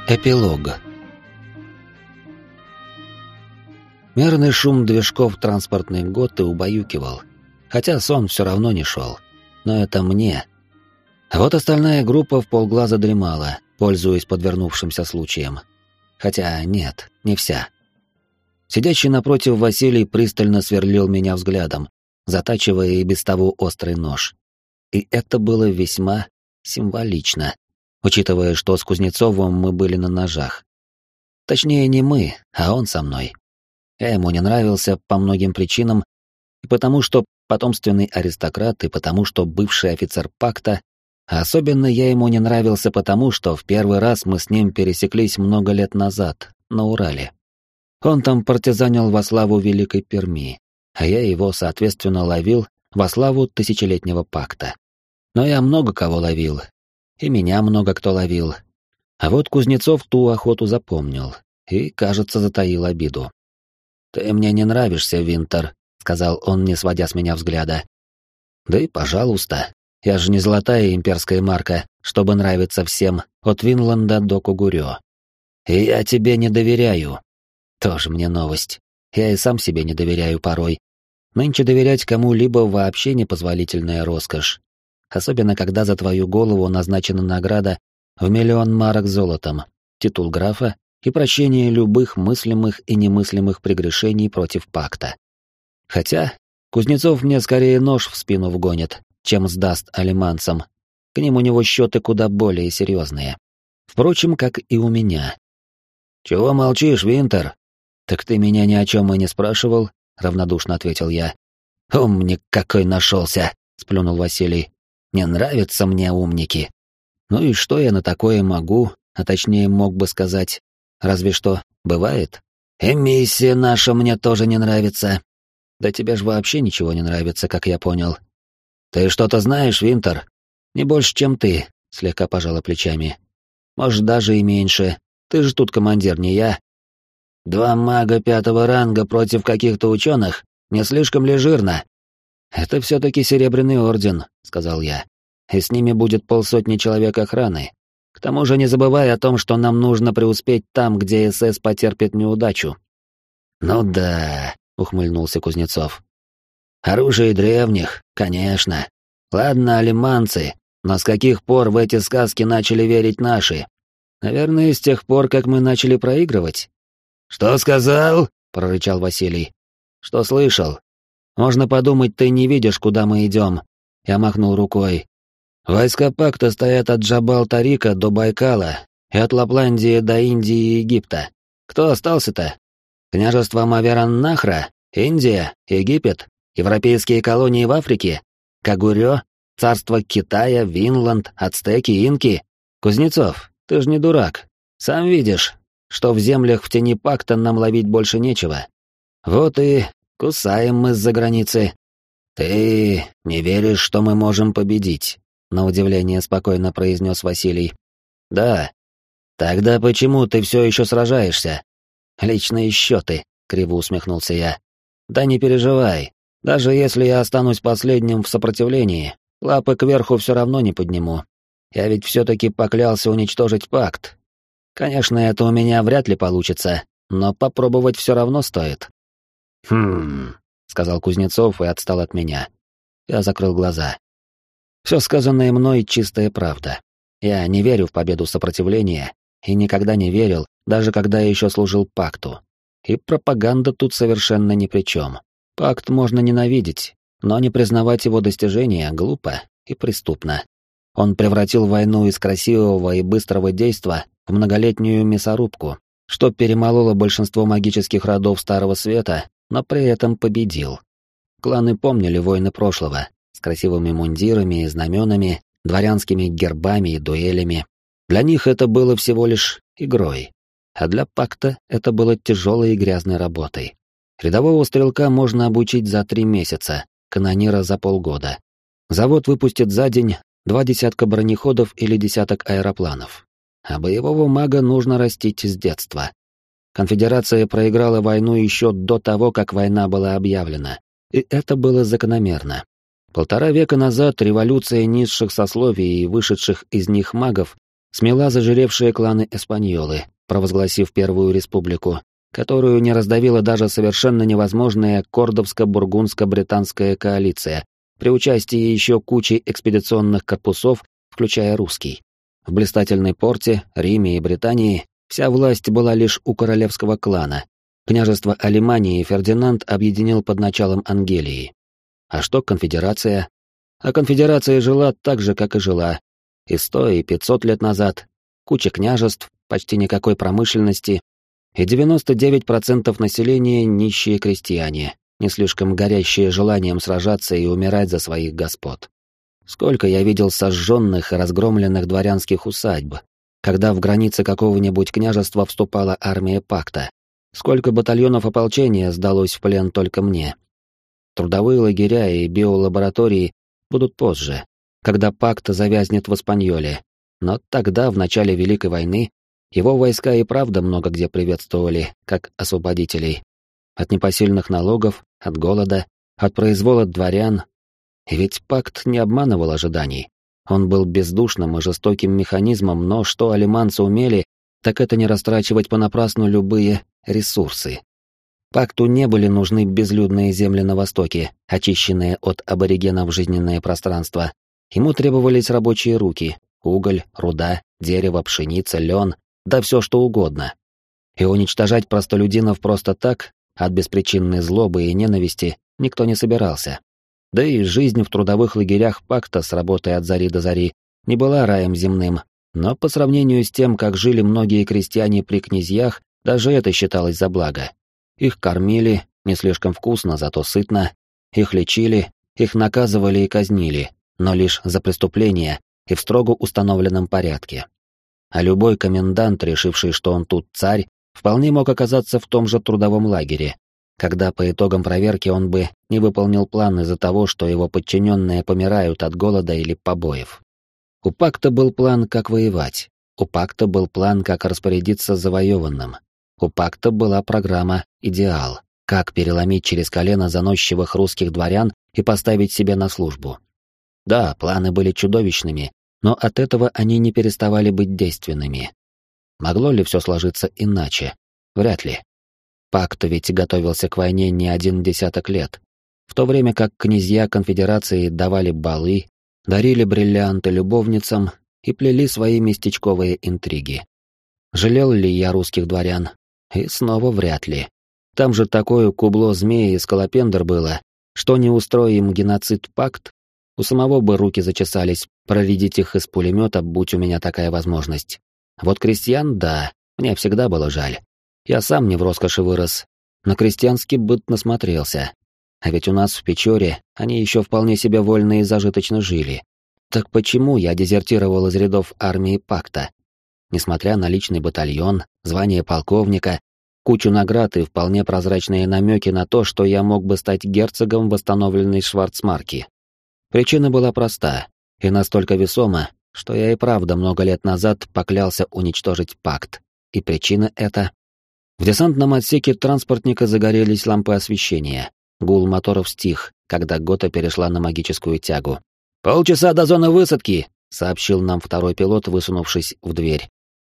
Эпилог. Мерный шум движков транспортной готы убаюкивал, хотя сон все равно не шел. Но это мне. А вот остальная группа вполглаза дремала, пользуясь подвернувшимся случаем. Хотя нет, не вся. Сидящий напротив Василий пристально сверлил меня взглядом, затачивая и без того острый нож. И это было весьма символично, учитывая, что с Кузнецовым мы были на ножах. Точнее, не мы, а он со мной. Я ему не нравился по многим причинам, и потому что потомственный аристократ, и потому что бывший офицер пакта, а особенно я ему не нравился потому, что в первый раз мы с ним пересеклись много лет назад, на Урале. Он там партизанил во славу Великой Перми, а я его, соответственно, ловил во славу Тысячелетнего пакта. Но я много кого ловил, и меня много кто ловил. А вот Кузнецов ту охоту запомнил и, кажется, затаил обиду. «Ты мне не нравишься, Винтер», — сказал он, не сводя с меня взгляда. «Да и пожалуйста, я же не золотая имперская марка, чтобы нравиться всем, от Винланда до Кугурё. И я тебе не доверяю». Тоже мне новость. Я и сам себе не доверяю порой. Нынче доверять кому-либо вообще непозволительная роскошь. Особенно, когда за твою голову назначена награда в 1 000 000 марок золотом, титул графа и прощение любых мыслимых и немыслимых прегрешений против пакта. Хотя Кузнецов мне скорее нож в спину вгонит, чем сдаст алиманцам. К ним у него счеты куда более серьезные. Впрочем, как и у меня. «Чего молчишь, Винтер?» «Так ты меня ни о чем и не спрашивал», — равнодушно ответил я. «Умник какой нашелся!» — сплюнул Василий. «Не нравятся мне умники». Ну и что я на такое могу, а точнее мог бы сказать? Разве что бывает. «И миссия наша мне тоже не нравится». «Да тебе ж вообще ничего не нравится, как я понял». «Ты что-то знаешь, Винтер?» «Не больше, чем ты», — слегка пожала плечами. «Может, даже и меньше. Ты же тут командир, не я». 2 мага 5-го ранга против каких-то ученых? Не слишком ли жирно?» «Это все-таки Серебряный Орден», — сказал я. «И с ними будет 50 человек охраны. К тому же не забывай о том, что нам нужно преуспеть там, где СС потерпит неудачу». «Ну да», — ухмыльнулся Кузнецов. «Оружие древних, конечно. Ладно, алиманцы, но с каких пор в эти сказки начали верить наши? Наверное, с тех пор, как мы начали проигрывать». «Что сказал?» — прорычал Василий. «Что слышал? Можно подумать, ты не видишь, куда мы идем». Я махнул рукой. «Войска пакта стоят от Джабал-Тарика до Байкала и от Лапландии до Индии и Египта. Кто остался-то? Княжество Мавераннахра, Индия, Египет, европейские колонии в Африке, Кагурё, царство Китая, Винланд, ацтеки, инки. Кузнецов, ты ж не дурак. Сам видишь, что в землях в тени пакта нам ловить больше нечего. Вот и кусаем мы с-за границы». «Ты не веришь, что мы можем победить?» — на удивление спокойно произнес Василий. «Да. Тогда почему ты все еще сражаешься?» «Личные счеты», — криво усмехнулся я. «Да не переживай. Даже если я останусь последним в сопротивлении, лапы кверху все равно не подниму. Я ведь все-таки поклялся уничтожить пакт. Конечно, это у меня вряд ли получится, но попробовать все равно стоит». «Хм...» — сказал Кузнецов и отстал от меня. Я закрыл глаза. Все сказанное мной — чистая правда. Я не верю в победу сопротивления и никогда не верил, даже когда еще служил пакту. И пропаганда тут совершенно ни при чем. Пакт можно ненавидеть, но не признавать его достижения глупо и преступно. Он превратил войну из красивого и быстрого действа в многолетнюю мясорубку, что перемололо большинство магических родов Старого Света, но при этом победил. Кланы помнили войны прошлого, с красивыми мундирами и знаменами, дворянскими гербами и дуэлями. Для них это было всего лишь игрой, а для пакта это было тяжелой и грязной работой. Рядового стрелка можно обучить за 3 месяца, канонира за полгода. Завод выпустит за день 2 десятка бронеходов или 10 аэропланов. А боевого мага нужно растить с детства. Конфедерация проиграла войну еще до того, как война была объявлена. И это было закономерно. 1,5 века назад революция низших сословий и вышедших из них магов Смела зажиревшие кланы Эспаньолы, провозгласив Первую Республику, которую не раздавила даже совершенно невозможная кордовско-бургундско-британская коалиция, при участии еще кучи экспедиционных корпусов, включая русский. В блистательной Порте, Риме и Британии вся власть была лишь у королевского клана. Княжество Алемании Фердинанд объединил под началом Ангелии. А что конфедерация? А конфедерация жила так же, как и жила. И 100, и 500 лет назад. Куча княжеств, почти никакой промышленности, и 99% населения нищие крестьяне, не слишком горящие желанием сражаться и умирать за своих господ. Сколько я видел сожженных и разгромленных дворянских усадьб, когда в границы какого-нибудь княжества вступала армия пакта. Сколько батальонов ополчения сдалось в плен только мне. Трудовые лагеря и биолаборатории будут позже, когда пакт завязнет в Испаньоле. Но тогда, в начале Великой войны, его войска и правда много где приветствовали, как освободителей. От непосильных налогов, от голода, от произвола дворян. И ведь пакт не обманывал ожиданий. Он был бездушным и жестоким механизмом, но что алеманцы умели, так это не растрачивать понапрасну любые ресурсы. Пакту не были нужны безлюдные земли на востоке, очищенные от аборигенов жизненное пространство. Ему требовались рабочие руки, уголь, руда, дерево, пшеница, лен, да все что угодно. И уничтожать простолюдинов просто так, от беспричинной злобы и ненависти, никто не собирался. Да и жизнь в трудовых лагерях пакта с работой от зари до зари не была раем земным, но по сравнению с тем, как жили многие крестьяне при князьях, даже это считалось за благо. Их кормили, не слишком вкусно, зато сытно, их лечили, их наказывали и казнили, но лишь за преступления и в строго установленном порядке. А любой комендант, решивший, что он тут царь, вполне мог оказаться в том же трудовом лагере, когда по итогам проверки он бы не выполнил план из-за того, что его подчиненные помирают от голода или побоев. У пакта был план, как воевать. У пакта был план, как распорядиться завоеванным. У пакта была программа «Идеал», как переломить через колено заносчивых русских дворян и поставить себя на службу. Да, планы были чудовищными, но от этого они не переставали быть действенными. Могло ли все сложиться иначе? Вряд ли. Пакт ведь готовился к войне не один десяток лет, в то время как князья конфедерации давали балы, дарили бриллианты любовницам и плели свои местечковые интриги. Жалел ли я русских дворян? И снова вряд ли. Там же такое кубло змеи и скалопендр было, что не устроим геноцид пакт, у самого бы руки зачесались проредить их из пулемета, будь у меня такая возможность. Вот крестьян, да, мне всегда было жаль. Я сам не в роскоши вырос, на крестьянский быт насмотрелся. А ведь у нас в Печоре они еще вполне себе вольно и зажиточно жили. Так почему я дезертировал из рядов армии пакта? Несмотря на личный батальон, звание полковника, кучу наград и вполне прозрачные намеки на то, что я мог бы стать герцогом восстановленной Шварцмарки. Причина была проста и настолько весома, что я и правда много лет назад поклялся уничтожить пакт. И причина эта... В десантном отсеке транспортника загорелись лампы освещения. Гул моторов стих, когда Гота перешла на магическую тягу. «Полчаса до зоны высадки!» — сообщил нам второй пилот, высунувшись в дверь.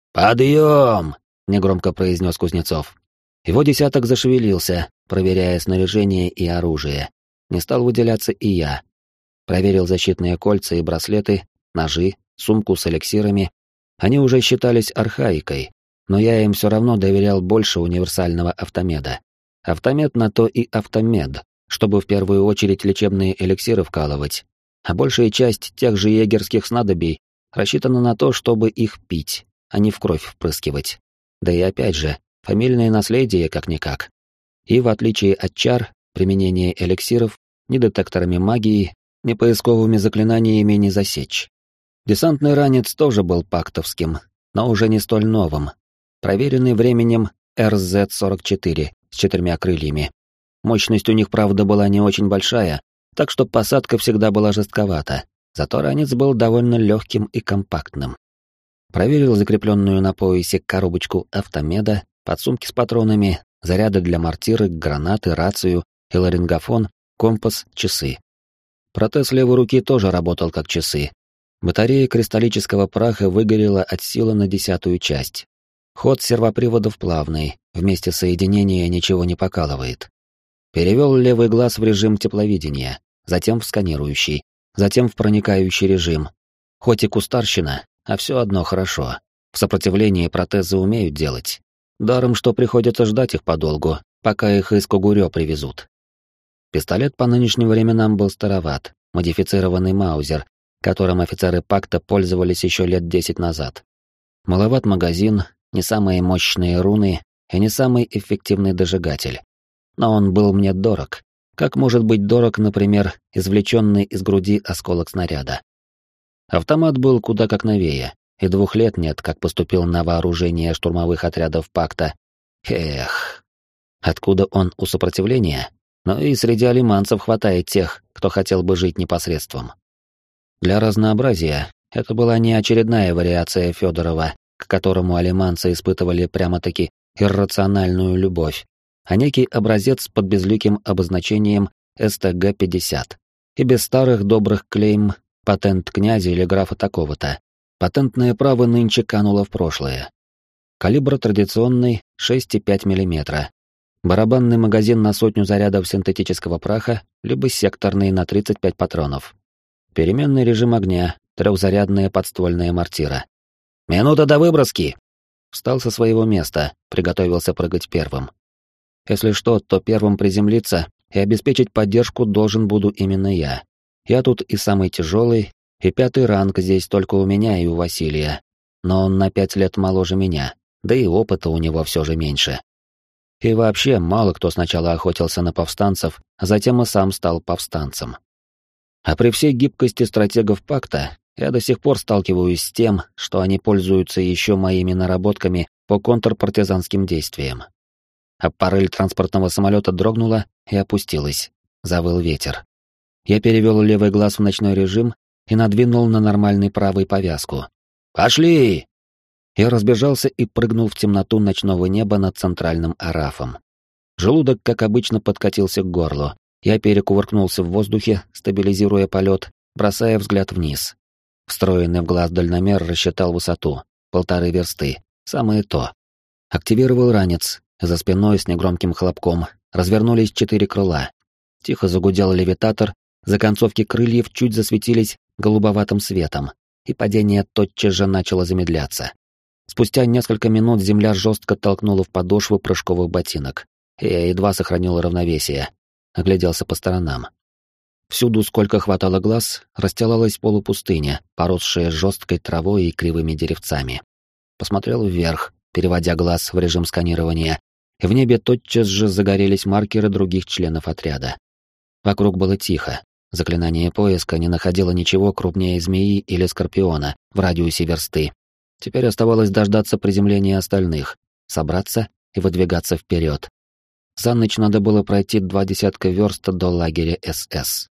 «Подъем!» — негромко произнес Кузнецов. Его десяток зашевелился, проверяя снаряжение и оружие. Не стал выделяться и я. Проверил защитные кольца и браслеты, ножи, сумку с эликсирами. Они уже считались архаикой, но я им все равно доверял больше универсального автомеда. Автомед на то и автомед, чтобы в первую очередь лечебные эликсиры вкалывать, а большая часть тех же егерских снадобий рассчитана на то, чтобы их пить, а не в кровь впрыскивать. Да и опять же, фамильное наследие как-никак. И в отличие от чар, применение эликсиров ни детекторами магии, ни поисковыми заклинаниями не засечь. Десантный ранец тоже был пактовским, но уже не столь новым, проверенный временем РЗ-44 с 4 крыльями. Мощность у них, правда, была не очень большая, так что посадка всегда была жестковата, зато ранец был довольно легким и компактным. Проверил закрепленную на поясе коробочку автомеда, подсумки с патронами, заряды для мортиры, гранаты, рацию, и ларингофон, компас, часы. Протез левой руки тоже работал как часы. Батарея кристаллического праха выгорела от силы на 10-ю часть. Ход сервоприводов плавный, вместе соединения ничего не покалывает. Перевел левый глаз в режим тепловидения, затем в сканирующий, затем в проникающий режим. Хоть и кустарщина, а все одно хорошо. В сопротивлении протезы умеют делать. Даром, что приходится ждать их подолгу, пока их из Когурё привезут. Пистолет по нынешним временам был староват, модифицированный маузер, которым офицеры пакта пользовались еще лет 10 назад. Маловат магазин, не самые мощные руны и не самый эффективный дожигатель. Но он был мне дорог. Как может быть дорог, например, извлеченный из груди осколок снаряда? Автомат был куда как новее, и 2 лет нет, как поступил на вооружение штурмовых отрядов пакта. Эх, откуда он у сопротивления? Но и среди алиманцев хватает тех, кто хотел бы жить непосредством. Для разнообразия это была не очередная вариация Федорова, к которому алиманцы испытывали прямо-таки иррациональную любовь, а некий образец под безликим обозначением СТГ-50. И без старых добрых клейм «патент князя» или графа такого-то. Патентное право нынче кануло в прошлое. Калибр традиционный 6,5 мм. Барабанный магазин на 100 зарядов синтетического праха, либо секторный на 35 патронов. Переменный режим огня, 3-зарядная подствольная мортира. «Минута до выброски!» Встал со своего места, приготовился прыгать первым. Если что, то первым приземлиться и обеспечить поддержку должен буду именно я. Я тут и самый тяжелый, и 5-й ранг здесь только у меня и у Василия. Но он на 5 лет моложе меня, да и опыта у него все же меньше. И вообще, мало кто сначала охотился на повстанцев, а затем и сам стал повстанцем. А при всей гибкости стратегов пакта, я до сих пор сталкиваюсь с тем, что они пользуются еще моими наработками по контрпартизанским действиям. Аппарель транспортного самолета дрогнула и опустилась. Завыл ветер. Я перевел левый глаз в ночной режим и надвинул на нормальный правый повязку. «Пошли!» Я разбежался и прыгнул в темноту ночного неба над центральным арафом. Желудок, как обычно, подкатился к горлу. Я перекувыркнулся в воздухе, стабилизируя полет, бросая взгляд вниз. Встроенный в глаз дальномер рассчитал высоту. 1,5 версты. Самое то. Активировал ранец. За спиной с негромким хлопком развернулись 4 крыла. Тихо загудел левитатор, законцовки крыльев чуть засветились голубоватым светом, и падение тотчас же начало замедляться. Спустя несколько минут земля жестко толкнула в подошвы прыжковых ботинок, и я едва сохранил равновесие. Огляделся по сторонам. Всюду, сколько хватало глаз, расстилалась полупустыня, поросшая жесткой травой и кривыми деревцами. Посмотрел вверх, переводя глаз в режим сканирования, и в небе тотчас же загорелись маркеры других членов отряда. Вокруг было тихо. Заклинание поиска не находило ничего крупнее змеи или скорпиона в радиусе версты. Теперь оставалось дождаться приземления остальных, собраться и выдвигаться вперед. За ночь надо было пройти 20 верст до лагеря СС.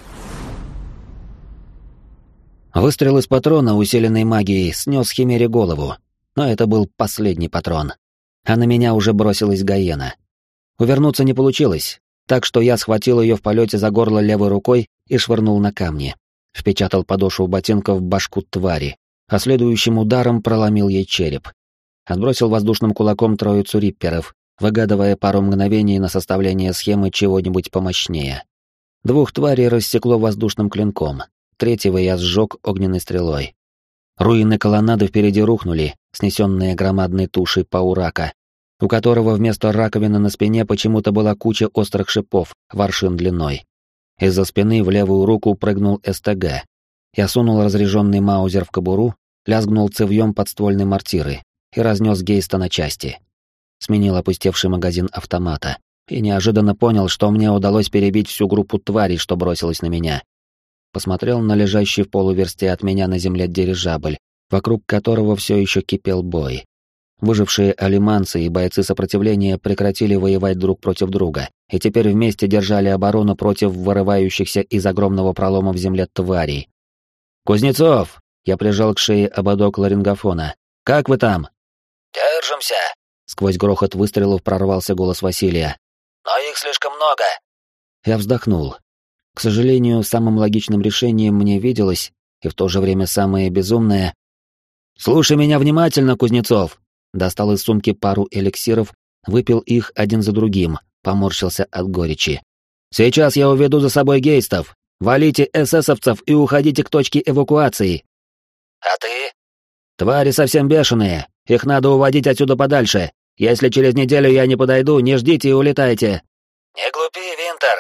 Выстрел из патрона, усиленный магией, снес Химере голову, но это был последний патрон. А на меня уже бросилась гиена. Увернуться не получилось, так что я схватил ее в полете за горло левой рукой и швырнул на камни. Впечатал подошву ботинка в башку твари, а следующим ударом проломил ей череп. Отбросил воздушным кулаком троицу рипперов, выгадывая пару мгновений на составление схемы чего-нибудь помощнее. 2 тварей рассекло воздушным клинком, 3-го я сжег огненной стрелой. Руины колоннады впереди рухнули, снесенные громадной тушей паурака, у которого вместо раковины на спине почему-то была куча острых шипов в аршин длиной. Из-за спины в левую руку прыгнул СТГ. Я сунул разряженный маузер в кобуру, лязгнул цевьем подствольной мортиры и разнес Гейста на части. Сменил опустевший магазин автомата и неожиданно понял, что мне удалось перебить всю группу тварей, что бросилась на меня. Посмотрел на лежащий в полуверсте от меня на земле дирижабль, вокруг которого все еще кипел бой. Выжившие алиманцы и бойцы сопротивления прекратили воевать друг против друга, и теперь вместе держали оборону против вырывающихся из огромного пролома в земле тварей. «Кузнецов!» — я прижал к шее ободок ларингофона. «Как вы там?» «Держимся!» — сквозь грохот выстрелов прорвался голос Василия. «Но их слишком много!» Я вздохнул. К сожалению, самым логичным решением мне виделось и в то же время самое безумное... «Слушай меня внимательно, Кузнецов!» Достал из сумки пару эликсиров, выпил их один за другим, поморщился от горечи. «Сейчас я уведу за собой гейстов. Валите эсэсовцев и уходите к точке эвакуации». «А ты?» «Твари совсем бешеные. Их надо уводить отсюда подальше. Если через неделю я не подойду, не ждите и улетайте». «Не глупи, Винтер!»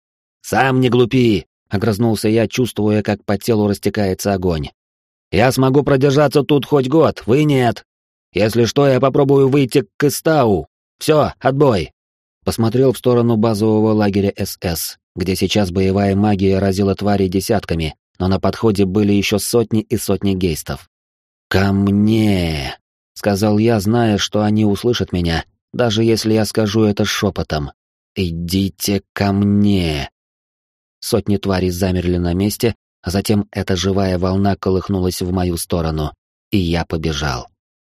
«Сам не глупи!» — огрызнулся я, чувствуя, как по телу растекается огонь. «Я смогу продержаться тут хоть год, вы нет. Если что, я попробую выйти к Истау. Все, отбой!» Посмотрел в сторону базового лагеря СС, где сейчас боевая магия разила тварей десятками, но на подходе были еще сотни и сотни гейстов. «Ко мне!» — сказал я, зная, что они услышат меня, даже если я скажу это шепотом. «Идите ко мне!» Сотни тварей замерли на месте, а затем эта живая волна колыхнулась в мою сторону, и я побежал.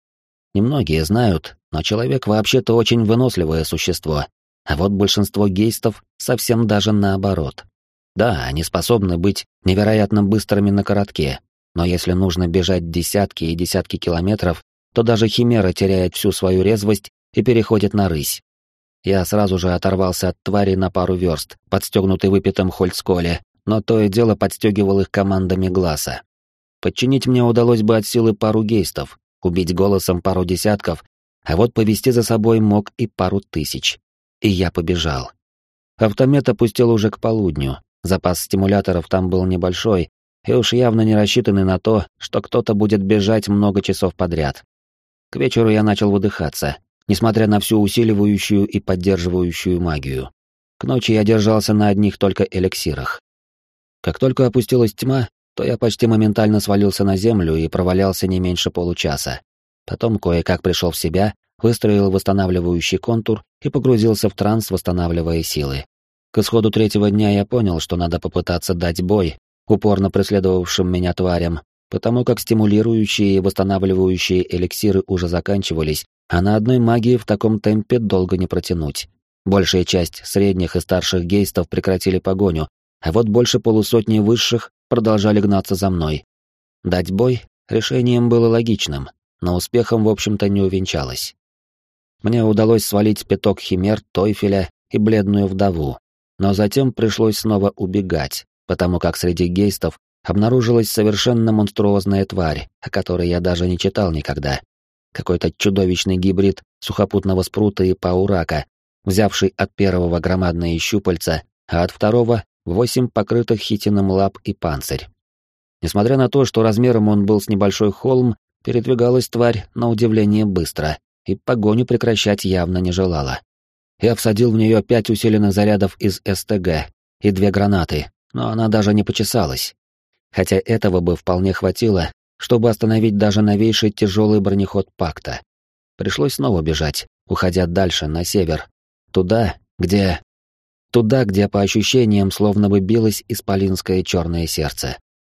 Немногие знают, но человек вообще-то очень выносливое существо, а вот большинство гейстов совсем даже наоборот. Да, они способны быть невероятно быстрыми на коротке, но если нужно бежать десятки и десятки километров, то даже химера теряет всю свою резвость и переходит на рысь. Я сразу же оторвался от твари на пару верст, подстегнутый выпитым хольцколе, но то и дело подстегивал их командами глаза. Подчинить мне удалось бы от силы пару гейстов, убить голосом пару десятков, а вот повести за собой мог и пару тысяч. И я побежал. Автомет опустил уже к полудню, запас стимуляторов там был небольшой, и уж явно не рассчитанный на то, что кто-то будет бежать много часов подряд. К вечеру я начал выдыхаться, несмотря на всю усиливающую и поддерживающую магию. К ночи я держался на одних только эликсирах. Как только опустилась тьма, то я почти моментально свалился на землю и провалялся не меньше получаса. Потом кое-как пришел в себя, выстроил восстанавливающий контур и погрузился в транс, восстанавливая силы. К исходу третьего дня я понял, что надо попытаться дать бой упорно преследовавшим меня тварям, потому как стимулирующие и восстанавливающие эликсиры уже заканчивались, а на одной магии в таком темпе долго не протянуть. Большая часть средних и старших гейстов прекратили погоню, а вот больше полусотни высших продолжали гнаться за мной. Дать бой решением было логичным, но успехом, в общем-то, не увенчалось. Мне удалось свалить пяток химер, Тойфеля и бледную вдову, но затем пришлось снова убегать, потому как среди гейстов обнаружилась совершенно монструозная тварь, о которой я даже не читал никогда. Какой-то чудовищный гибрид сухопутного спрута и паурака, взявший от первого громадные щупальца, а от второго — 8 покрытых хитином лап и панцирь. Несмотря на то, что размером он был с небольшой холм, передвигалась тварь на удивление быстро, и погоню прекращать явно не желала. Я всадил в нее 5 усиленных зарядов из СТГ и 2 гранаты, но она даже не почесалась. Хотя этого бы вполне хватило, чтобы остановить даже новейший тяжелый бронеход Пакта. Пришлось снова бежать, уходя дальше, на север, туда, где по ощущениям словно бы билось исполинское черное сердце.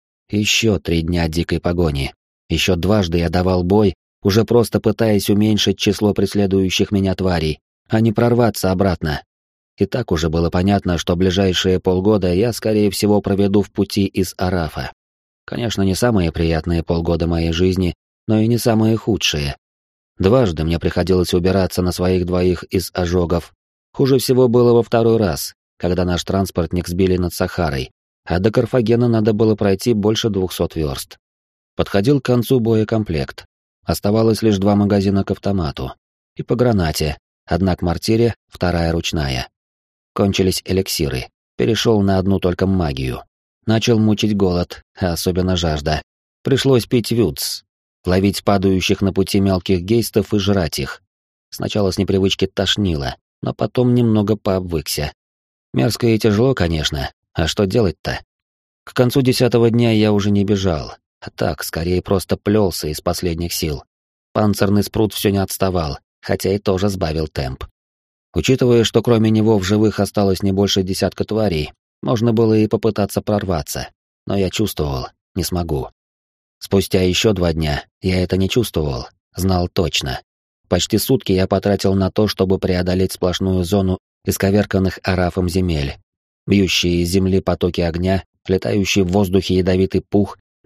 Еще 3 дня дикой погони. Еще дважды я давал бой, уже просто пытаясь уменьшить число преследующих меня тварей, а не прорваться обратно. И так уже было понятно, что ближайшие полгода я, скорее всего, проведу в пути из Арафа. Конечно, не самые приятные полгода моей жизни, но и не самые худшие. Дважды мне приходилось убираться на своих двоих из ожогов. Хуже всего было во второй раз, когда наш транспортник сбили над Сахарой, а до Карфагена надо было пройти больше 200 верст. Подходил к концу боекомплект. Оставалось лишь 2 магазина к автомату. И по гранате, одна к мортире, вторая ручная. Кончились эликсиры. Перешел на одну только магию. Начал мучить голод, а особенно жажда. Пришлось пить вюдс, ловить падающих на пути мелких гейстов и жрать их. Сначала с непривычки тошнило, но потом немного пообвыкся. Мерзко и тяжело, конечно, а что делать-то? К концу 10-го дня я уже не бежал, а так, скорее просто плелся из последних сил. Панцирный спрут все не отставал, хотя и тоже сбавил темп. Учитывая, что кроме него в живых осталось не больше десятка тварей, можно было и попытаться прорваться, но я чувствовал, не смогу. Спустя еще 2 дня я это не чувствовал, знал точно. Почти сутки я потратил на то, чтобы преодолеть сплошную зону исковерканных арафом земель. Бьющие из земли потоки огня, летающий в воздухе ядовитый пух,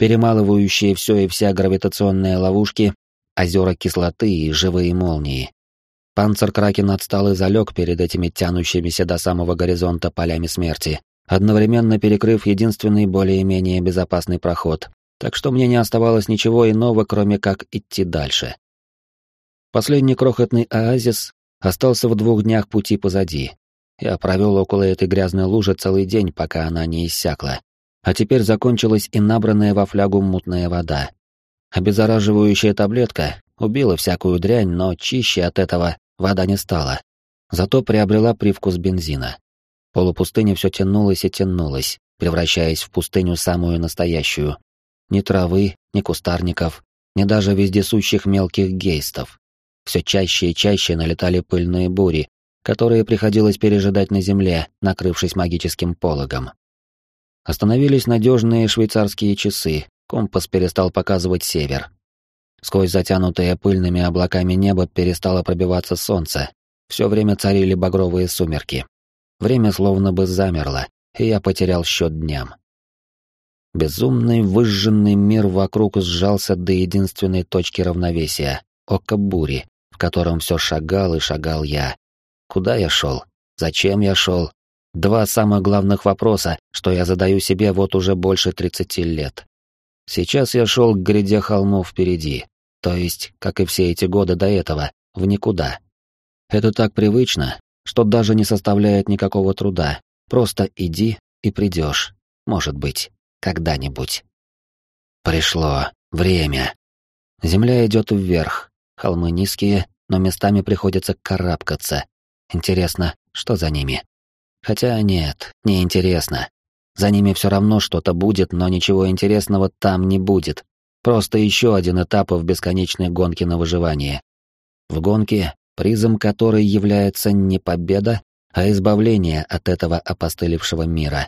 перемалывающие все и вся гравитационные ловушки, озера кислоты и живые молнии. Панциркракен отстал и залег перед этими тянущимися до самого горизонта полями смерти, одновременно перекрыв единственный более-менее безопасный проход, так что мне не оставалось ничего иного, кроме как идти дальше. Последний крохотный оазис остался в 2 днях пути позади. Я провел около этой грязной лужи целый день, пока она не иссякла. А теперь закончилась и набранная во флягу мутная вода. Обеззараживающая таблетка убила всякую дрянь, но чище от этого вода не стала. Зато приобрела привкус бензина. Полупустыня все тянулась и тянулась, превращаясь в пустыню самую настоящую. Ни травы, ни кустарников, ни даже вездесущих мелких гейстов. Все чаще и чаще налетали пыльные бури, которые приходилось пережидать на земле, накрывшись магическим пологом. Остановились надежные швейцарские часы, компас перестал показывать север. Сквозь затянутое пыльными облаками небо перестало пробиваться солнце, все время царили багровые сумерки. Время словно бы замерло, и я потерял счет дням. Безумный выжженный мир вокруг сжался до единственной точки равновесия — ока бури, в котором все шагал и шагал я. Куда я шел? Зачем я шел? 2 самых главных вопроса, что я задаю себе вот уже больше 30 лет. Сейчас я шел к гряде холмов впереди, то есть, как и все эти годы до этого, в никуда. Это так привычно, что даже не составляет никакого труда. Просто иди и придешь. Может быть, когда-нибудь. Пришло время. Земля идет вверх, холмы низкие, но местами приходится карабкаться. Интересно, что за ними? Хотя нет, не интересно. За ними все равно что-то будет, но ничего интересного там не будет. Просто еще один этап в бесконечной гонке на выживание. В гонке, призом которой является не победа, а избавление от этого опостылевшего мира.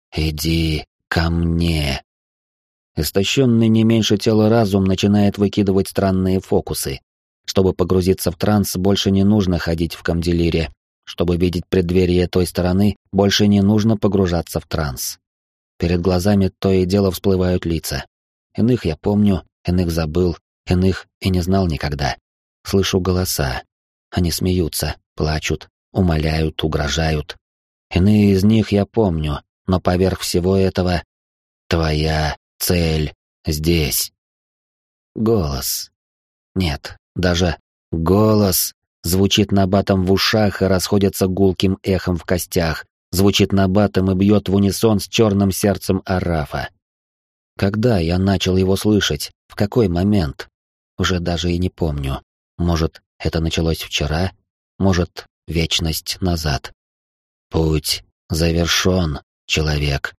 Иди ко мне. Истощенный не меньше тела разум начинает выкидывать странные фокусы. Чтобы погрузиться в транс, больше не нужно ходить в камделире. Чтобы видеть преддверие той стороны, больше не нужно погружаться в транс. Перед глазами то и дело всплывают лица. Иных я помню, иных забыл, иных и не знал никогда. Слышу голоса. Они смеются, плачут, умоляют, угрожают. Иные из них я помню, но поверх всего этого — твоя цель здесь. Голос. Нет, даже голос. Звучит набатом в ушах и расходится гулким эхом в костях, звучит набатом и бьет в унисон с черным сердцем Арафа. Когда я начал его слышать? В какой момент? Уже даже и не помню. Может, это началось вчера? Может, вечность назад? Путь завершен, человек.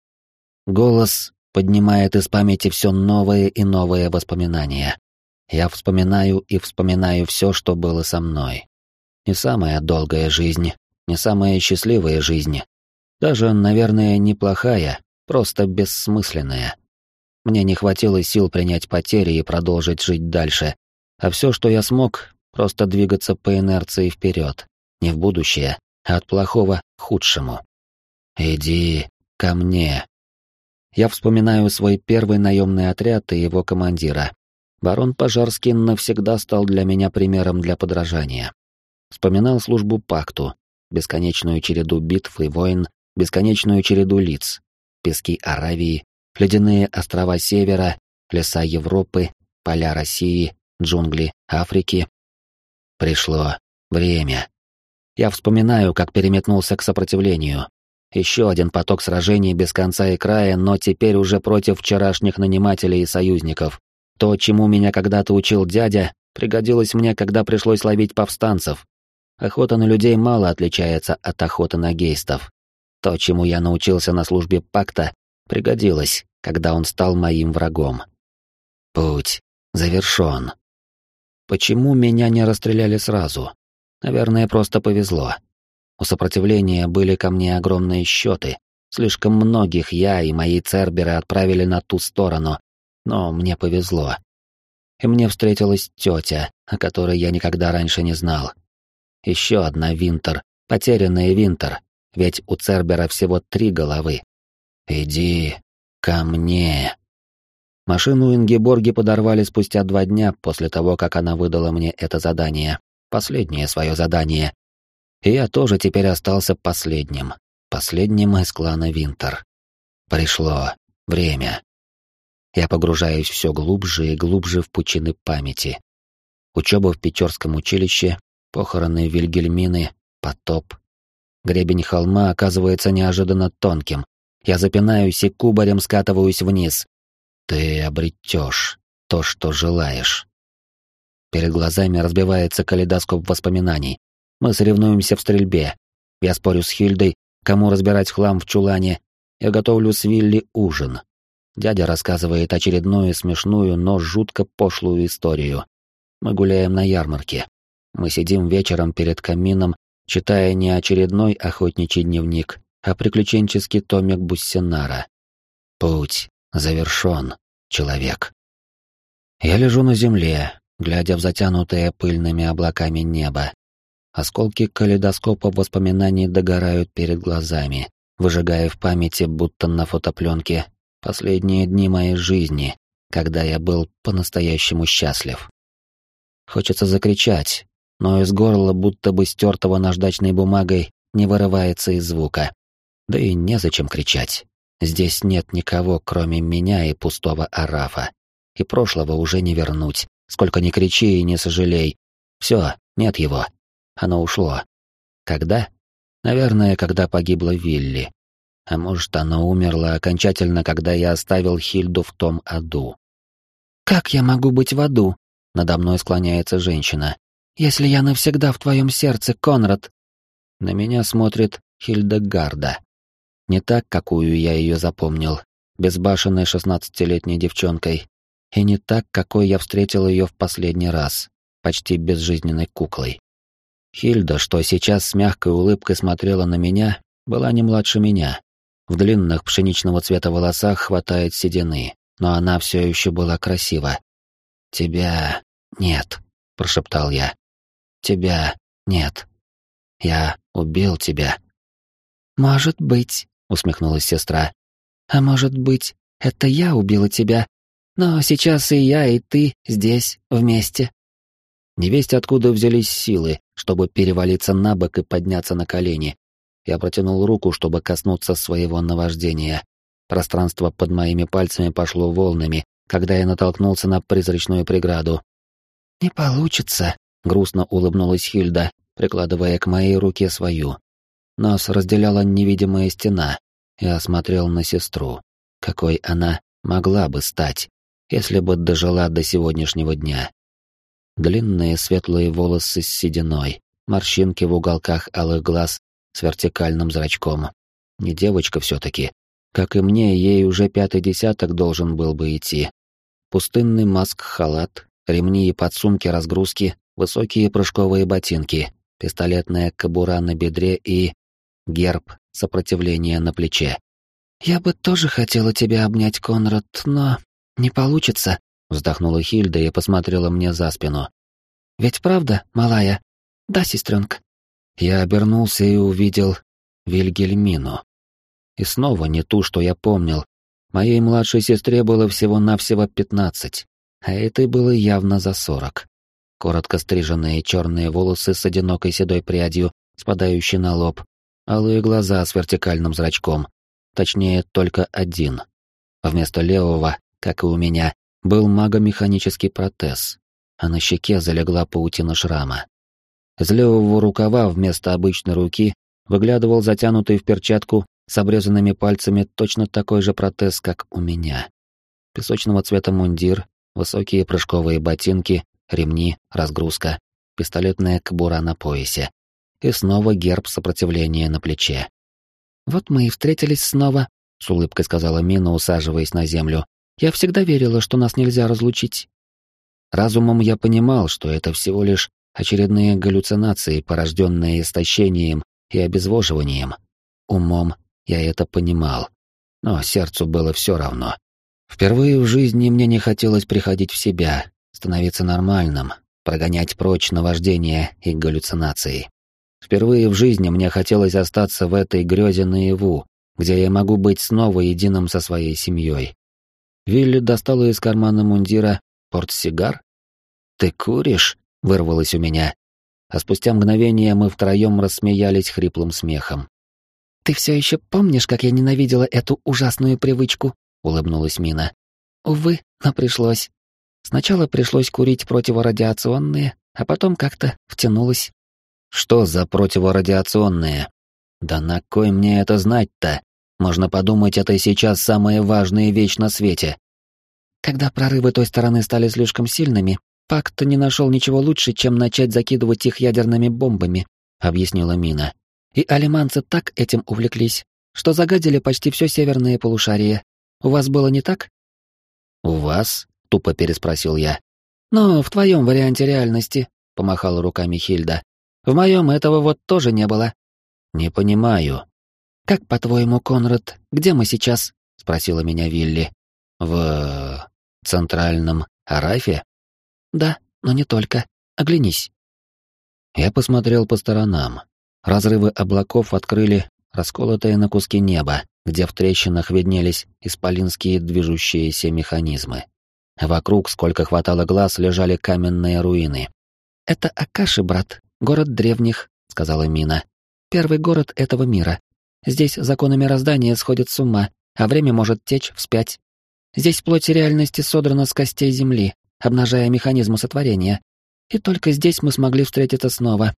Голос поднимает из памяти все новые и новые воспоминания. Я вспоминаю и вспоминаю все, что было со мной. Не самая долгая жизнь, не самая счастливая жизнь. Даже, наверное, неплохая, просто бессмысленная. Мне не хватило сил принять потери и продолжить жить дальше. А все, что я смог, просто двигаться по инерции вперед. Не в будущее, а от плохого к худшему. Иди ко мне. Я вспоминаю свой первый наемный отряд и его командира. Барон Пожарский навсегда стал для меня примером для подражания. Вспоминал службу пакту, бесконечную череду битв и войн, бесконечную череду лиц, пески Аравии, ледяные острова Севера, леса Европы, поля России, джунгли Африки. Пришло время. Я вспоминаю, как переметнулся к сопротивлению. Еще один поток сражений без конца и края, но теперь уже против вчерашних нанимателей и союзников. То, чему меня когда-то учил дядя, пригодилось мне, когда пришлось ловить повстанцев. Охота на людей мало отличается от охоты на гейстов. То, чему я научился на службе пакта, пригодилось, когда он стал моим врагом. Путь завершен. Почему меня не расстреляли сразу? Наверное, просто повезло. У сопротивления были ко мне огромные счеты. Слишком многих я и мои церберы отправили на ту сторону, но мне повезло. И мне встретилась тетя, о которой я никогда раньше не знал. Еще одна Винтер, потерянная Винтер, ведь у Цербера всего 3 головы. Иди ко мне. Машину Ингеборги подорвали спустя 2 дня после того, как она выдала мне это задание. Последнее свое задание. И я тоже теперь остался последним. Последним из клана Винтер. Пришло время. Я погружаюсь все глубже и глубже в пучины памяти. Учеба в Печорском училище, похороны Вильгельмины, потоп. Гребень холма оказывается неожиданно тонким. Я запинаюсь и кубарем скатываюсь вниз. Ты обретешь то, что желаешь. Перед глазами разбивается калейдоскоп воспоминаний. Мы соревнуемся в стрельбе. Я спорю с Хильдой, кому разбирать хлам в чулане. Я готовлю с Вилли ужин. Дядя рассказывает очередную смешную, но жутко пошлую историю. Мы гуляем на ярмарке. Мы сидим вечером перед камином, читая не очередной охотничий дневник, а приключенческий томик Буссенара. Путь завершен, человек. Я лежу на земле, глядя в затянутое пыльными облаками небо. Осколки калейдоскопа воспоминаний догорают перед глазами, выжигая в памяти, будто на фотопленке, последние дни моей жизни, когда я был по-настоящему счастлив. Хочется закричать, но из горла, будто бы стертого наждачной бумагой, не вырывается и звука. Да и незачем кричать. Здесь нет никого, кроме меня и пустого арафа. И прошлого уже не вернуть. Сколько ни кричи и не сожалей. Все, нет его. Оно ушло. Когда? Наверное, когда погибла Вилли. А может, оно умерло окончательно, когда я оставил Хильду в том аду. «Как я могу быть в аду?» — надо мной склоняется женщина. «Если я навсегда в твоем сердце, Конрад!» На меня смотрит Хильдегарда. Не так, какую я ее запомнил, безбашенной 16-летней девчонкой, и не так, какой я встретил ее в последний раз, почти безжизненной куклой. Хильда, что сейчас с мягкой улыбкой смотрела на меня, была не младше меня. В длинных пшеничного цвета волосах хватает седины, но она все еще была красива. «Тебя нет», — прошептал я. «Тебя нет. Я убил тебя». «Может быть», — усмехнулась сестра. «А может быть, это я убила тебя? Но сейчас и я, и ты здесь, вместе». Невесть откуда взялись силы, чтобы перевалиться на бок и подняться на колени. Я протянул руку, чтобы коснуться своего наваждения. Пространство под моими пальцами пошло волнами, когда я натолкнулся на призрачную преграду. «Не получится», — грустно улыбнулась Хильда, прикладывая к моей руке свою. Нас разделяла невидимая стена. Я смотрел на сестру. Какой она могла бы стать, если бы дожила до сегодняшнего дня. Длинные светлые волосы с сединой, морщинки в уголках алых глаз с вертикальным зрачком. Не девочка все-таки. Как и мне, ей уже 5-й десяток должен был бы идти. Пустынный маск-халат, ремни и подсумки разгрузки, высокие прыжковые ботинки, пистолетная кобура на бедре и... герб сопротивления на плече. «Я бы тоже хотела тебя обнять, Конрад, но не получится», — вздохнула Хильда и посмотрела мне за спину. «Ведь правда, малая? Да, сестренка?» Я обернулся и увидел Вильгельмину. И снова не ту, что я помнил. Моей младшей сестре было всего-навсего 15, а этой было явно за 40. Коротко стриженные черные волосы с одинокой седой прядью, спадающей на лоб, алые глаза с вертикальным зрачком, точнее, только один. Вместо левого, как и у меня, был магомеханический протез, а на щеке залегла паутина шрама. Из левого рукава вместо обычной руки выглядывал затянутый в перчатку с обрезанными пальцами точно такой же протез, как у меня. Песочного цвета мундир, высокие прыжковые ботинки, ремни, разгрузка, пистолетная кобура на поясе. И снова герб сопротивления на плече. «Вот мы и встретились снова», — с улыбкой сказала Мина, усаживаясь на землю. «Я всегда верила, что нас нельзя разлучить». Разумом я понимал, что это всего лишь очередные галлюцинации, порожденные истощением и обезвоживанием. Умом я это понимал, но сердцу было все равно. Впервые в жизни мне не хотелось приходить в себя, становиться нормальным, прогонять прочь наваждения и галлюцинации. Впервые в жизни мне хотелось остаться в этой грёзе наяву, где я могу быть снова единым со своей семьей. Вилли достала из кармана мундира портсигар. «Ты куришь?» — вырвалось у меня. А спустя мгновение мы втроем рассмеялись хриплым смехом. «Ты все еще помнишь, как я ненавидела эту ужасную привычку?» — улыбнулась Мина. «Увы, но пришлось. Сначала пришлось курить противорадиационные, а потом как-то втянулась». «Что за противорадиационные? Да на кой мне это знать-то? Можно подумать, это сейчас самая важная вещь на свете». Когда прорывы той стороны стали слишком сильными, Пакт не нашел ничего лучше, чем начать закидывать их ядерными бомбами, объяснила Мина. И алиманцы так этим увлеклись, что загадили почти все северное полушарие. У вас было не так? «У вас?» — тупо переспросил я. «Но в твоем варианте реальности», — помахала руками Хильда. «В моем этого вот тоже не было». «Не понимаю». «Как, по-твоему, Конрад, где мы сейчас?» — спросила меня Вилли. «В... центральном Арафе?» «Да, но не только. Оглянись». Я посмотрел по сторонам. Разрывы облаков открыли расколотое на куски небо, где в трещинах виднелись исполинские движущиеся механизмы. Вокруг, сколько хватало глаз, лежали каменные руины. «Это Акаши, брат, город древних», — сказала Мина. «Первый город этого мира. Здесь законы мироздания сходят с ума, а время может течь вспять. Здесь плоть реальности содрана с костей земли, обнажая механизмы сотворения. И только здесь мы смогли встретиться снова».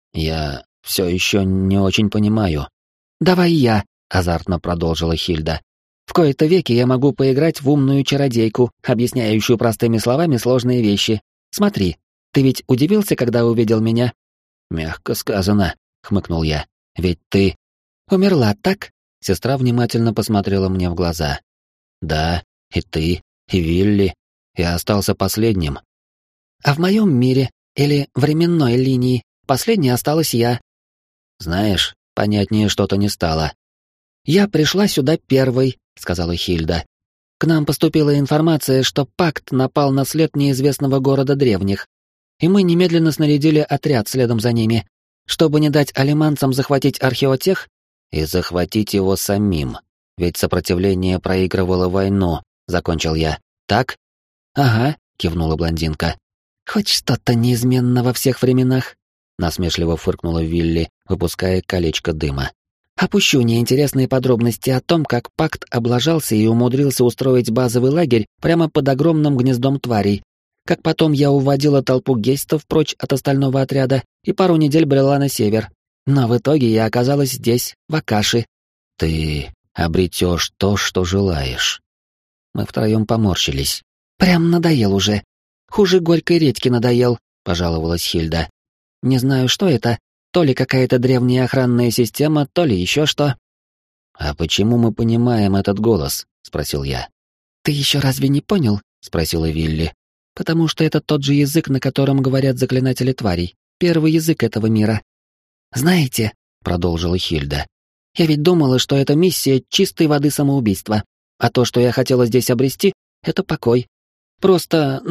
«Я все еще не очень понимаю». «Давай я», — азартно продолжила Хильда. «В кои-то веки я могу поиграть в умную чародейку, объясняющую простыми словами сложные вещи. Смотри, ты ведь удивился, когда увидел меня?» «Мягко сказано», — хмыкнул я. «Ведь ты...» «Умерла, так?» Сестра внимательно посмотрела мне в глаза. «Да, и ты, и Вилли. Я остался последним». «А в моем мире, или временной линии, последней осталась я». «Знаешь, понятнее что-то не стало». «Я пришла сюда первой», — сказала Хильда. «К нам поступила информация, что Пакт напал на след неизвестного города древних, и мы немедленно снарядили отряд следом за ними, чтобы не дать алиманцам захватить археотех и захватить его самим. Ведь сопротивление проигрывало войну», — закончил я. «Так?» «Ага», — кивнула блондинка. «Хоть что-то неизменно во всех временах», — насмешливо фыркнула Вилли, выпуская колечко дыма. «Опущу неинтересные подробности о том, как Пакт облажался и умудрился устроить базовый лагерь прямо под огромным гнездом тварей, как потом я уводила толпу гестов прочь от остального отряда и пару недель брела на север. Но в итоге я оказалась здесь, в Акаши». «Ты обретешь то, что желаешь». Мы втроем поморщились. «Прям надоел уже. Хуже горькой редьки надоел», — пожаловалась Хильда. «Не знаю, что это, то ли какая-то древняя охранная система, то ли еще что». «А почему мы понимаем этот голос?» — спросил я. «Ты еще разве не понял?» — спросила Вилли. «Потому что это тот же язык, на котором говорят заклинатели тварей. Первый язык этого мира». «Знаете», — продолжила Хильда, — «я ведь думала, что эта миссия чистой воды самоубийства, а то, что я хотела здесь обрести, это покой. Просто,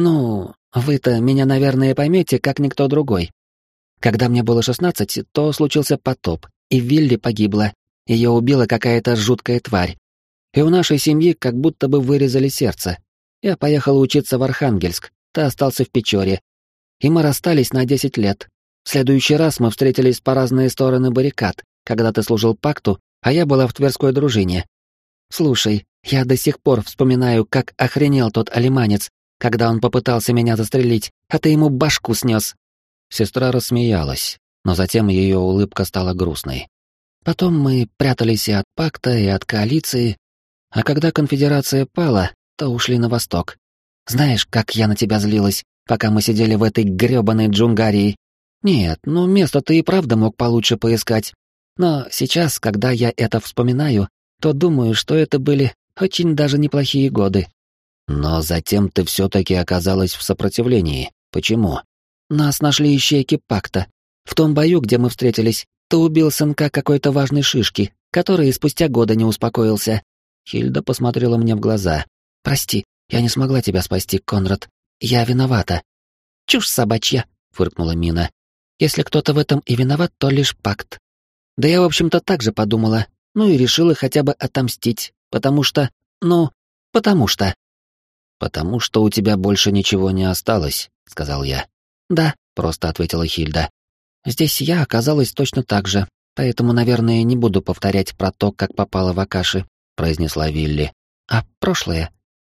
вы-то меня, наверное, поймете, как никто другой. Когда мне было 16, то случился потоп, и Вилли погибла. Ее убила какая-то жуткая тварь. И у нашей семьи как будто бы вырезали сердце. Я поехала учиться в Архангельск, ты остался в Печоре. И мы расстались на 10 лет. В следующий раз мы встретились по разные стороны баррикад, когда ты служил Пакту, а я была в Тверской дружине. Слушай, я до сих пор вспоминаю, как охренел тот алиманец, когда он попытался меня застрелить, а ты ему башку снес». Сестра рассмеялась, но затем ее улыбка стала грустной. «Потом мы прятались и от Пакта, и от коалиции, а когда конфедерация пала, то ушли на восток. Знаешь, как я на тебя злилась, пока мы сидели в этой грёбаной Джунгарии? Нет, место ты и правда мог получше поискать. Но сейчас, когда я это вспоминаю, то думаю, что это были очень даже неплохие годы». «Но затем ты все-таки оказалась в сопротивлении. Почему?» «Нас нашли ищейки Пакта. В том бою, где мы встретились, ты убил сынка какой-то важной шишки, который и спустя года не успокоился». Хильда посмотрела мне в глаза. «Прости, я не смогла тебя спасти, Конрад. Я виновата». «Чушь собачья», — фыркнула Мина. «Если кто-то в этом и виноват, то лишь Пакт. Да я, в общем-то, так же подумала. И решила хотя бы отомстить, потому что... «Потому что у тебя больше ничего не осталось», — сказал я. «Да», — просто ответила Хильда. «Здесь я оказалась точно так же, поэтому, наверное, не буду повторять про то, как попала в Акаши», — произнесла Вилли. «А прошлое?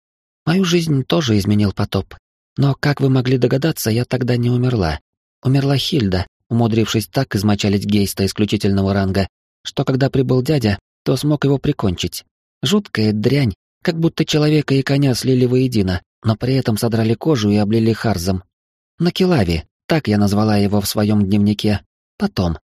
Мою жизнь тоже изменил потоп. Но, как вы могли догадаться, я тогда не умерла. Умерла Хильда, умудрившись так измочалить Гейста исключительного ранга, что когда прибыл дядя, то смог его прикончить. Жуткая дрянь, как будто человека и коня слили воедино, но при этом содрали кожу и облили харзом. Накилави, так я назвала его в своем дневнике. Потом.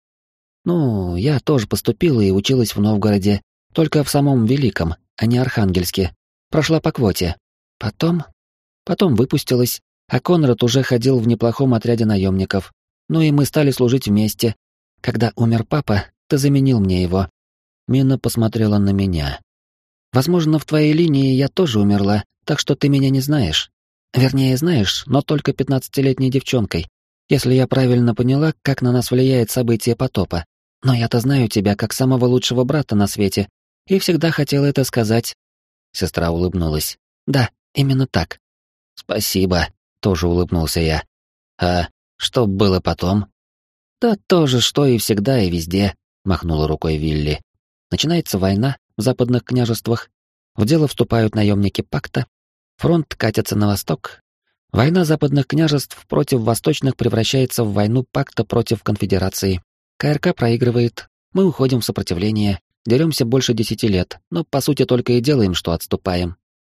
Ну, я тоже поступила и училась в Новгороде, только в самом Великом, а не Архангельске. Прошла по квоте. Потом выпустилась, а Конрад уже ходил в неплохом отряде наемников. Ну и мы стали служить вместе. Когда умер папа, ты заменил мне его. Мина посмотрела на меня. Возможно, в твоей линии я тоже умерла, так что ты меня не знаешь. Вернее, знаешь, но только 15-летней девчонкой, если я правильно поняла, как на нас влияет событие потопа. Но я-то знаю тебя как самого лучшего брата на свете, и всегда хотела это сказать. Сестра улыбнулась. Да, именно так. Спасибо, тоже улыбнулся я. А что было потом? Да то же, что и всегда и везде, махнула рукой Вилли. Начинается война в западных княжествах, в дело вступают наемники пакта, фронт катится на восток. Война западных княжеств против восточных превращается в войну пакта против конфедерации. КРК проигрывает, мы уходим в сопротивление, деремся больше 10 лет, но по сути только и делаем, что отступаем.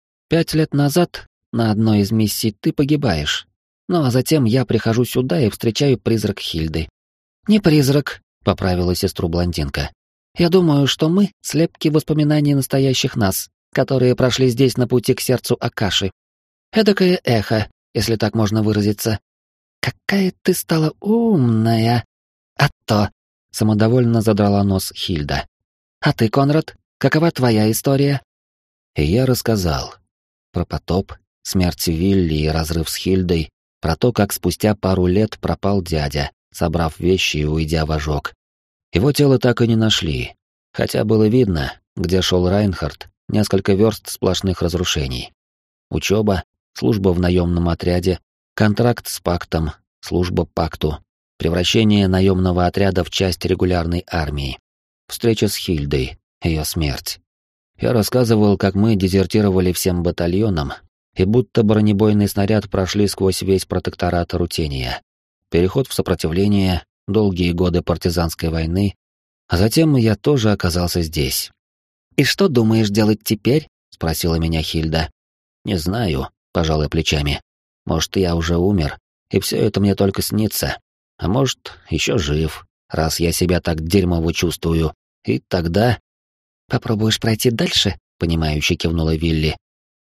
5 лет назад на одной из миссий ты погибаешь. Ну а затем я прихожу сюда и встречаю призрак Хильды. «Не призрак», — поправила сестру блондинка. «Я думаю, что мы — слепки воспоминаний настоящих нас, которые прошли здесь на пути к сердцу Акаши. Эдакое эхо, если так можно выразиться. Какая ты стала умная!» «А то!» — самодовольно задрала нос Хильда. «А ты, Конрад, какова твоя история?» И я рассказал. Про потоп, смерть Вилли и разрыв с Хильдой, про то, как спустя пару лет пропал дядя, собрав вещи и уйдя в ожог. Его тело так и не нашли, хотя было видно, где шел Райнхард, несколько верст сплошных разрушений. Учеба, служба в наемном отряде, контракт с пактом, служба пакту, превращение наемного отряда в часть регулярной армии, встреча с Хильдой, ее смерть. Я рассказывал, как мы дезертировали всем батальонам, и будто бронебойный снаряд прошли сквозь весь протекторат Рутения. Переход в сопротивление, долгие годы партизанской войны, а затем я тоже оказался здесь. «И что думаешь делать теперь?» — спросила меня Хильда. «Не знаю», — пожал я плечами. «Может, я уже умер, и все это мне только снится. А может, еще жив, раз я себя так дерьмово чувствую. И тогда...» «Попробуешь пройти дальше?» — понимающе кивнула Вилли.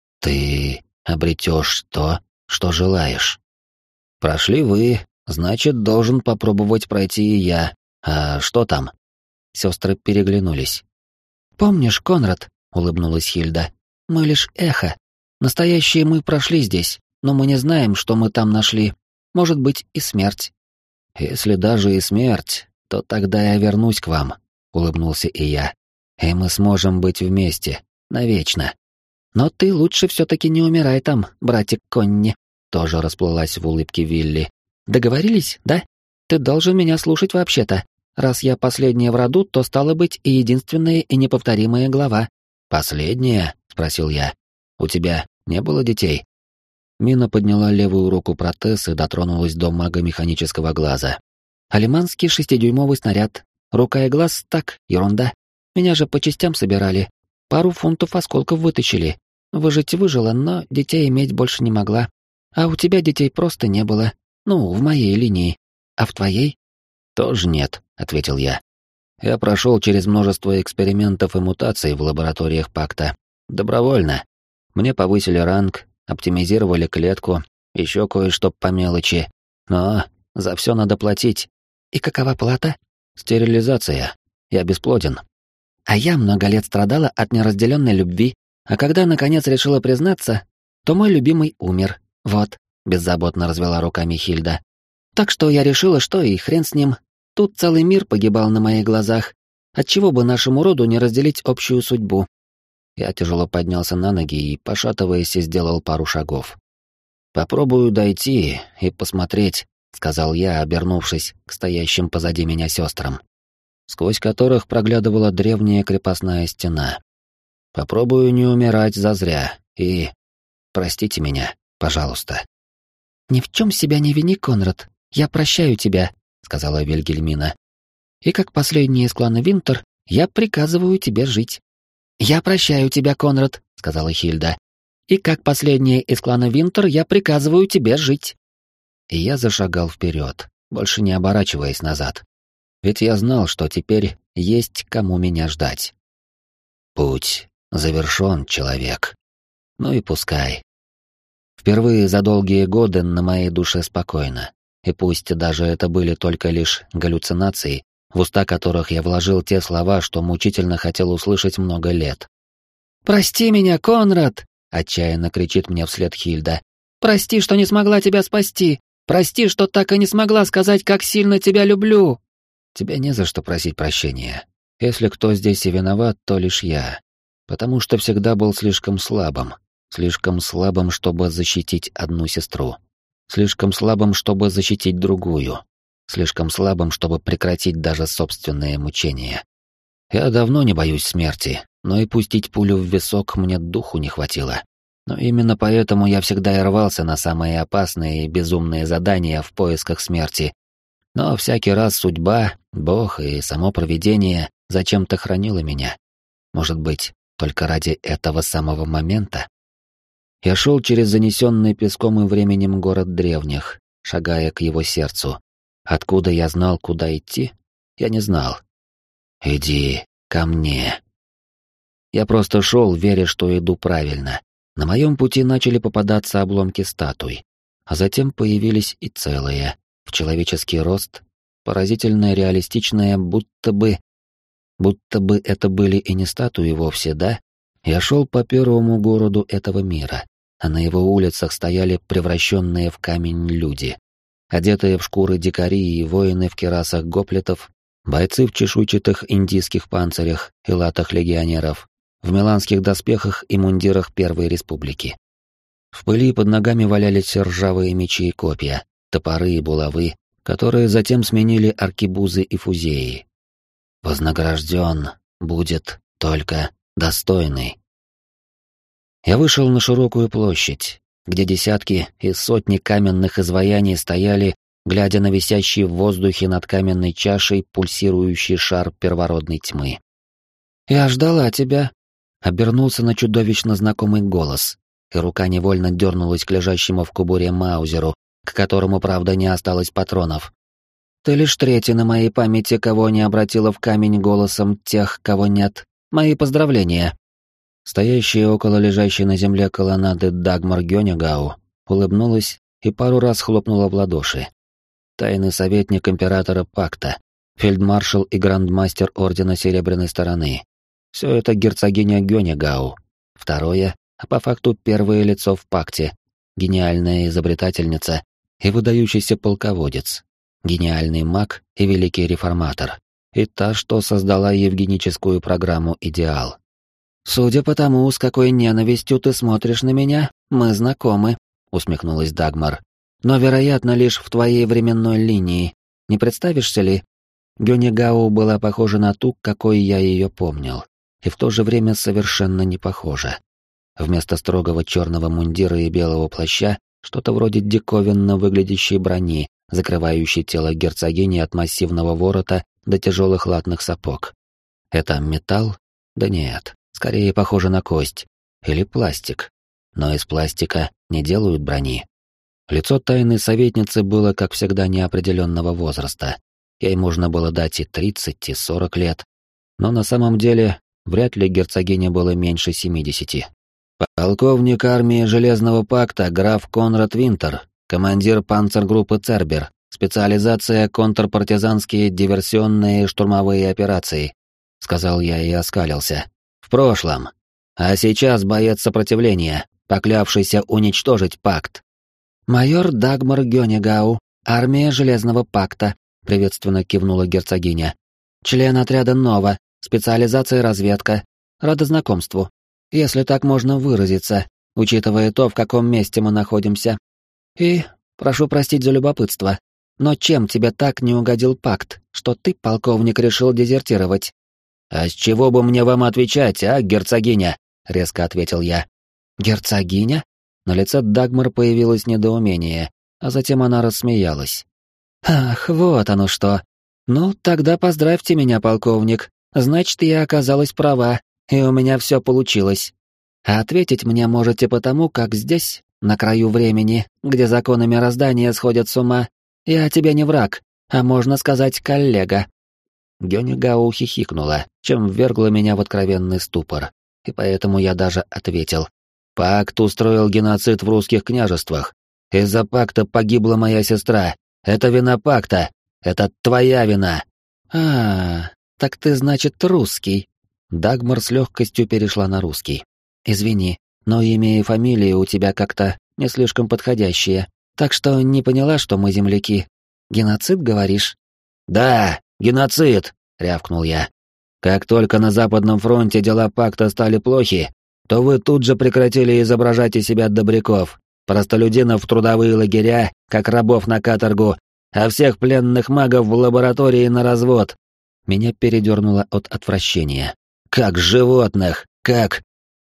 «Ты обретешь то, что желаешь. Прошли вы, значит, должен попробовать пройти и я. А что там?» Сестры переглянулись. «Помнишь, Конрад?» — улыбнулась Хильда. «Мы лишь эхо. Настоящие мы прошли здесь, но мы не знаем, что мы там нашли. Может быть, и смерть». «Если даже и смерть, то тогда я вернусь к вам», — улыбнулся и я. «И мы сможем быть вместе, навечно». «Но ты лучше все-таки не умирай там, братик Конни», — тоже расплылась в улыбке Вилли. «Договорились, да? Ты должен меня слушать вообще-то. Раз я последняя в роду, то стало быть и единственная и неповторимая глава». «Последняя?» — спросил я. «У тебя не было детей?» Мина подняла левую руку протез и дотронулась до магомеханического глаза. «Алиманский 6-дюймовый снаряд. Рука и глаз — так, ерунда. Меня же по частям собирали. Пару фунтов осколков вытащили. Выжить выжила, но детей иметь больше не могла. А у тебя детей просто не было. Ну, в моей линии. А в твоей?» «Тоже нет», — ответил я. «Я прошел через множество экспериментов и мутаций в лабораториях пакта. Добровольно. Мне повысили ранг, оптимизировали клетку, еще кое-что по мелочи. Но за все надо платить». «И какова плата?» «Стерилизация. Я бесплоден». «А я много лет страдала от неразделенной любви, а когда, наконец, решила признаться, то мой любимый умер. Вот», — беззаботно развела руками Хильда. «Так что я решила, что и хрен с ним. Тут целый мир погибал на моих глазах. Отчего бы нашему роду не разделить общую судьбу?» Я тяжело поднялся на ноги и, пошатываясь, сделал пару шагов. «Попробую дойти и посмотреть», — сказал я, обернувшись к стоящим позади меня сестрам, сквозь которых проглядывала древняя крепостная стена. «Попробую не умирать зазря и... простите меня, пожалуйста». «Ни в чем себя не вини, Конрад. Я прощаю тебя», — сказала Вильгельмина. «И как последняя из клана Винтер, я приказываю тебе жить». «Я прощаю тебя, Конрад», — сказала Хильда. «И как последняя из клана Винтер, я приказываю тебе жить». И я зашагал вперед, больше не оборачиваясь назад. Ведь я знал, что теперь есть кому меня ждать. Путь завершен, человек. Ну и пускай. Впервые за долгие годы на моей душе спокойно. И пусть даже это были только лишь галлюцинации, в уста которых я вложил те слова, что мучительно хотел услышать много лет. «Прости меня, Конрад!» — отчаянно кричит мне вслед Хильда. «Прости, что не смогла тебя спасти! Прости, что так и не смогла сказать, как сильно тебя люблю!» Тебе не за что просить прощения. Если кто здесь и виноват, то лишь я. Потому что всегда был слишком слабым, чтобы защитить одну сестру. Слишком слабым, чтобы защитить другую. Слишком слабым, чтобы прекратить даже собственные мучения. Я давно не боюсь смерти, но и пустить пулю в висок мне духу не хватило. Но именно поэтому я всегда и рвался на самые опасные и безумные задания в поисках смерти. Но всякий раз судьба, Бог и само провидение зачем-то хранило меня. Может быть, только ради этого самого момента? Я шел через занесенный песком и временем город древних, шагая к его сердцу. Откуда я знал, куда идти? Я не знал. «Иди ко мне». Я просто шел, веря, что иду правильно. На моем пути начали попадаться обломки статуй, а затем появились и целые, в человеческий рост, поразительно реалистичные, будто бы это были и не статуи вовсе, да? Я шел по первому городу этого мира, а на его улицах стояли превращенные в камень люди, одетые в шкуры дикари и воины в кирасах гоплитов, бойцы в чешуйчатых индийских панцирях и латах легионеров, в миланских доспехах и мундирах Первой Республики. В пыли под ногами валялись ржавые мечи и копья, топоры и булавы, которые затем сменили аркебузы и фузеи. Вознагражден будет только достойный. Я вышел на широкую площадь, где десятки и сотни каменных изваяний стояли, глядя на висящий в воздухе над каменной чашей пульсирующий шар первородной тьмы. «Я ждала тебя», — обернулся на чудовищно знакомый голос, и рука невольно дернулась к лежащему в кобуре маузеру, к которому, правда, не осталось патронов. «Ты лишь третий на моей памяти, кого не обратила в камень голосом тех, кого нет. Мои поздравления». Стоящая около лежащей на земле колоннады Дагмар Гёнегау улыбнулась и пару раз хлопнула в ладоши. Тайный советник императора Пакта, фельдмаршал и грандмастер Ордена Серебряной Стороны. Все это герцогиня Гёнегау. Второе, а по факту первое лицо в Пакте, гениальная изобретательница и выдающийся полководец, гениальный маг и великий реформатор, и та, что создала евгеническую программу «Идеал». «Судя по тому, с какой ненавистью ты смотришь на меня, мы знакомы», — усмехнулась Дагмар. «Но, вероятно, лишь в твоей временной линии. Не представишься ли?» Гёнегау была похожа на ту, какой я ее помнил, и в то же время совершенно не похожа. Вместо строгого черного мундира и белого плаща что-то вроде диковинно выглядящей брони, закрывающей тело герцогини от массивного ворота до тяжелых латных сапог. Это металл? Да нет, скорее похоже на кость. Или пластик. Но из пластика не делают брони. Лицо тайной советницы было, как всегда, неопределенного возраста. Ей можно было дать и 30, и 40 лет. Но на самом деле, вряд ли герцогине было меньше 70. «Полковник армии Железного Пакта граф Конрад Винтер, командир панцергруппы Цербер, специализация контрпартизанские диверсионные штурмовые операции», — сказал я и оскалился. «В прошлом. А сейчас боец сопротивления, поклявшийся уничтожить пакт». «Майор Дагмар Гёнегау, армия Железного Пакта», — приветственно кивнула герцогиня. «Член отряда Нова, специализация разведка. Рада знакомству. если так можно выразиться, учитывая то, в каком месте мы находимся. И, прошу простить за любопытство, но чем тебе так не угодил пакт, что ты, полковник, решил дезертировать?» «А с чего бы мне вам отвечать, а, герцогиня?» — резко ответил я. «Герцогиня?» На лице Дагмар появилось недоумение, а затем она рассмеялась. «Ах, вот оно что. Ну, тогда поздравьте меня, полковник. Значит, я оказалась права, и у меня все получилось. А ответить мне можете потому, как здесь, на краю времени, где законы мироздания сходят с ума, я тебе не враг, а можно сказать, коллега». Гёнигау хихикнула, чем ввергла меня в откровенный ступор, и поэтому я даже ответил. «Пакт устроил геноцид в русских княжествах. Из-за пакта погибла моя сестра. Это вина пакта. Это твоя вина». Так ты, значит, русский. Дагмар с легкостью перешла на русский. Извини, но имя и фамилия у тебя как-то не слишком подходящие, так что не поняла, что мы земляки. Геноцид, говоришь? «Да, геноцид!» — рявкнул я. «Как только на Западном фронте дела пакта стали плохи, то вы тут же прекратили изображать из себя добряков, простолюдинов в трудовые лагеря, как рабов на каторгу, а всех пленных магов в лаборатории на развод». Меня передернуло от отвращения. «Как животных! Как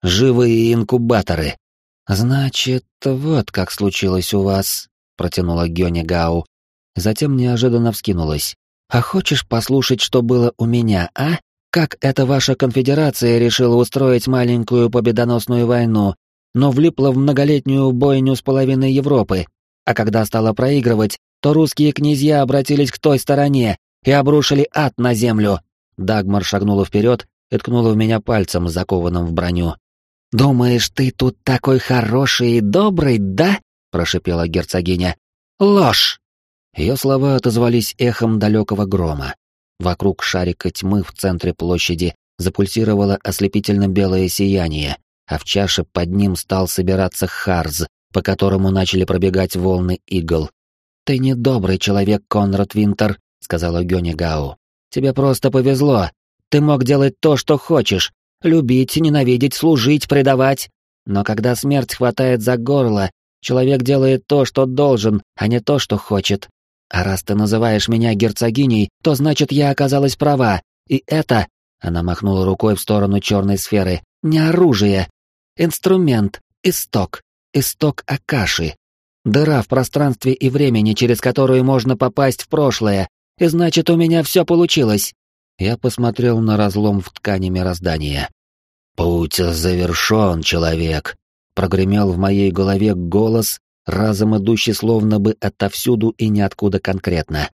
живые инкубаторы!» «Значит, вот как случилось у вас», — протянула Гёнигау. Затем неожиданно вскинулась. «А хочешь послушать, что было у меня, а? Как эта ваша конфедерация решила устроить маленькую победоносную войну, но влипла в многолетнюю бойню с половиной Европы, а когда стала проигрывать, то русские князья обратились к той стороне и обрушили ад на землю». Дагмар шагнула вперед и ткнула в меня пальцем, закованным в броню. «Думаешь, ты тут такой хороший и добрый, да?» — прошипела герцогиня. «Ложь!» Ее слова отозвались эхом далекого грома. Вокруг шарика тьмы в центре площади запульсировало ослепительно-белое сияние, а в чаше под ним стал собираться Харз, по которому начали пробегать волны игл. «Ты не добрый человек, Конрад Винтер», — сказала Гёнигау. «Тебе просто повезло. Ты мог делать то, что хочешь. Любить, ненавидеть, служить, предавать. Но когда смерть хватает за горло, человек делает то, что должен, а не то, что хочет. А раз ты называешь меня герцогиней, то значит, я оказалась права. И это...» — она махнула рукой в сторону черной сферы. «Не оружие. Инструмент. Исток. Исток Акаши. Дыра в пространстве и времени, через которую можно попасть в прошлое. И значит, у меня все получилось». Я посмотрел на разлом в ткани мироздания. «Путь завершен, человек», — прогремел в моей голове голос, разом идущий словно бы отовсюду и ниоткуда конкретно.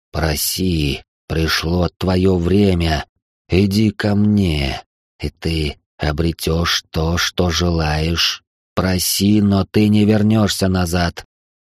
«Проси, пришло твое время, иди ко мне, и ты обретешь то, что желаешь. Проси, но ты не вернешься назад».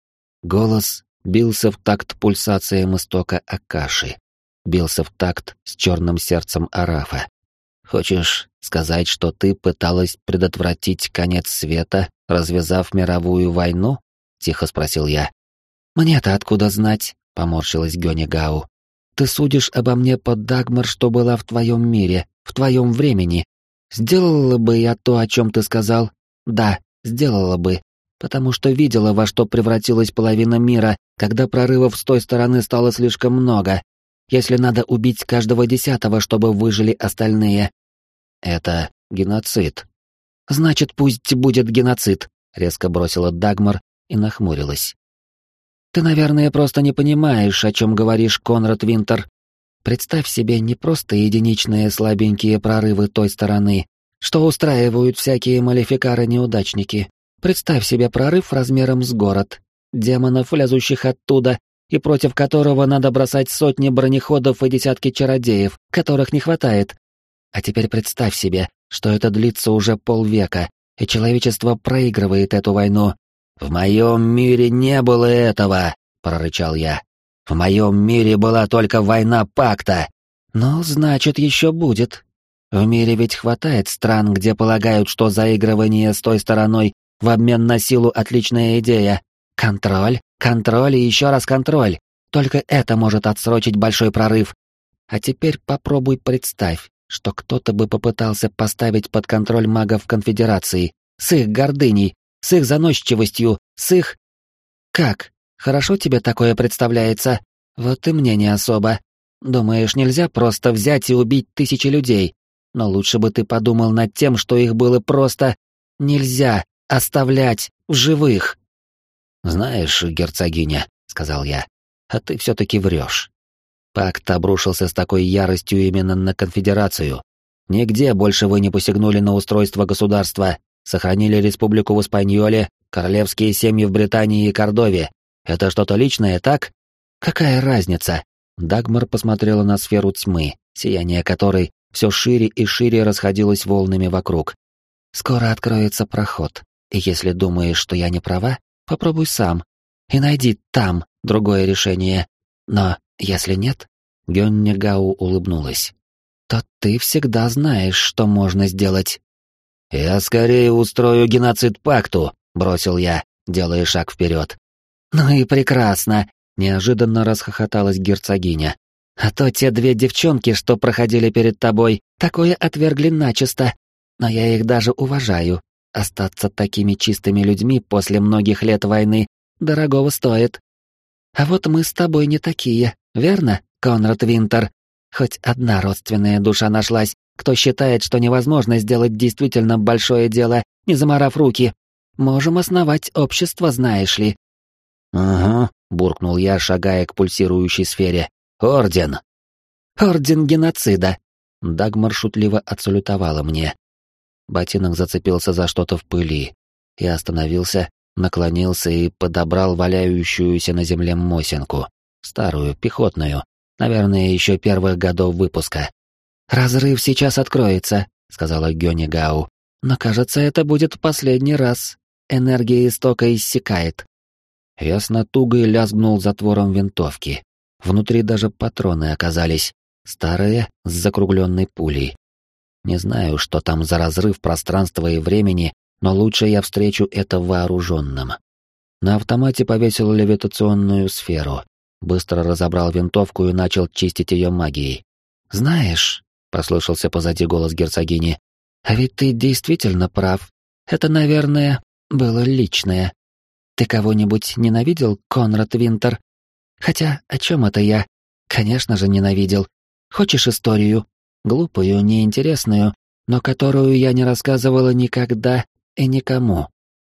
Голос бился в такт пульсациям истока Акаши, бился в такт с черным сердцем Арафа. «Хочешь сказать, что ты пыталась предотвратить конец света, развязав мировую войну?» — тихо спросил я. «Мне-то откуда знать?» — поморщилась Гёнигау. «Ты судишь обо мне под Дагмар, что была в твоем мире, в твоем времени. Сделала бы я то, о чем ты сказал? Да, сделала бы, потому что видела, во что превратилась половина мира, когда прорывов с той стороны стало слишком много. Если надо убить каждого 10-го, чтобы выжили остальные». «Это геноцид». «Значит, пусть будет геноцид», — резко бросила Дагмар и нахмурилась. «Ты, наверное, просто не понимаешь, о чем говоришь, Конрад Винтер. Представь себе не просто единичные слабенькие прорывы той стороны, что устраивают всякие малефикары-неудачники. Представь себе прорыв размером с город, демонов, лезущих оттуда, и против которого надо бросать сотни бронеходов и десятки чародеев, которых не хватает. А теперь представь себе, что это длится уже полвека, и человечество проигрывает эту войну». «В моем мире не было этого», — прорычал я. «В моем мире была только война пакта». «Ну, значит, еще будет. В мире ведь хватает стран, где полагают, что заигрывание с той стороной в обмен на силу отличная идея. Контроль, контроль и еще раз контроль. Только это может отсрочить большой прорыв. А теперь попробуй представь, что кто-то бы попытался поставить под контроль магов Конфедерации, с их гордыней, с их заносчивостью, с их... Как? Хорошо тебе такое представляется? Вот и мне не особо. Думаешь, нельзя просто взять и убить тысячи людей? Но лучше бы ты подумал над тем, что их было просто... Нельзя оставлять в живых. «Знаешь, герцогиня», — сказал я, — «а ты все-таки врешь. Пакт обрушился с такой яростью именно на Конфедерацию. Нигде больше вы не посягнули на устройство государства, сохранили республику в Испаньоле, королевские семьи в Британии и Кордове. Это что-то личное, так? Какая разница?» Дагмар посмотрела на сферу тьмы, сияние которой все шире и шире расходилось волнами вокруг. «Скоро откроется проход, и если думаешь, что я не права, попробуй сам и найди там другое решение. Но если нет, Гённе Гау улыбнулась, то ты всегда знаешь, что можно сделать. «Я скорее устрою геноцид пакту», — бросил я, делая шаг вперед. «Ну и прекрасно», — неожиданно расхохоталась герцогиня. «А то те две девчонки, что проходили перед тобой, такое отвергли начисто. Но я их даже уважаю. Остаться такими чистыми людьми после многих лет войны дорогого стоит. А вот мы с тобой не такие, верно, Конрад Винтер? Хоть одна родственная душа нашлась, кто считает, что невозможно сделать действительно большое дело, не заморав руки. Можем основать общество, знаешь ли». «Угу», — буркнул я, шагая к пульсирующей сфере. «Орден». «Орден геноцида», — Дагмар шутливо отсалютовала мне. Ботинок зацепился за что-то в пыли. Я остановился, наклонился и подобрал валяющуюся на земле мосинку. Старую, пехотную, наверное, еще первых годов выпуска. «Разрыв сейчас откроется», — сказала Гённе Гау. «Но, кажется, это будет последний раз. Энергия истока иссякает». Я с натугой лязгнул затвором винтовки. Внутри даже патроны оказались. Старые, с закругленной пулей. Не знаю, что там за разрыв пространства и времени, но лучше я встречу это вооруженным. На автомате повесил левитационную сферу. Быстро разобрал винтовку и начал чистить ее магией. «Знаешь», — послышался позади голос герцогини, — «а ведь ты действительно прав. Это, наверное, было личное. Ты кого-нибудь ненавидел, Конрад Винтер? Хотя, о чем это я? Конечно же, ненавидел. Хочешь историю? Глупую, неинтересную, но которую я не рассказывала никогда и никому».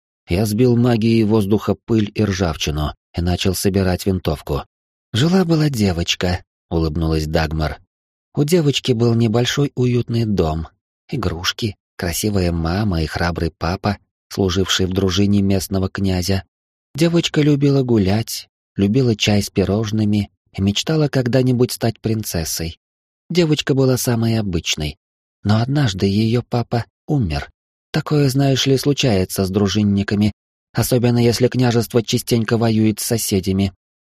Я сбил магией воздуха пыль и ржавчину и начал собирать винтовку. «Жила-была девочка», — улыбнулась Дагмар. «У девочки был небольшой уютный дом, игрушки, красивая мама и храбрый папа, служивший в дружине местного князя. Девочка любила гулять, любила чай с пирожными и мечтала когда-нибудь стать принцессой. Девочка была самой обычной, но однажды ее папа умер. Такое, знаешь ли, случается с дружинниками, особенно если княжество частенько воюет с соседями.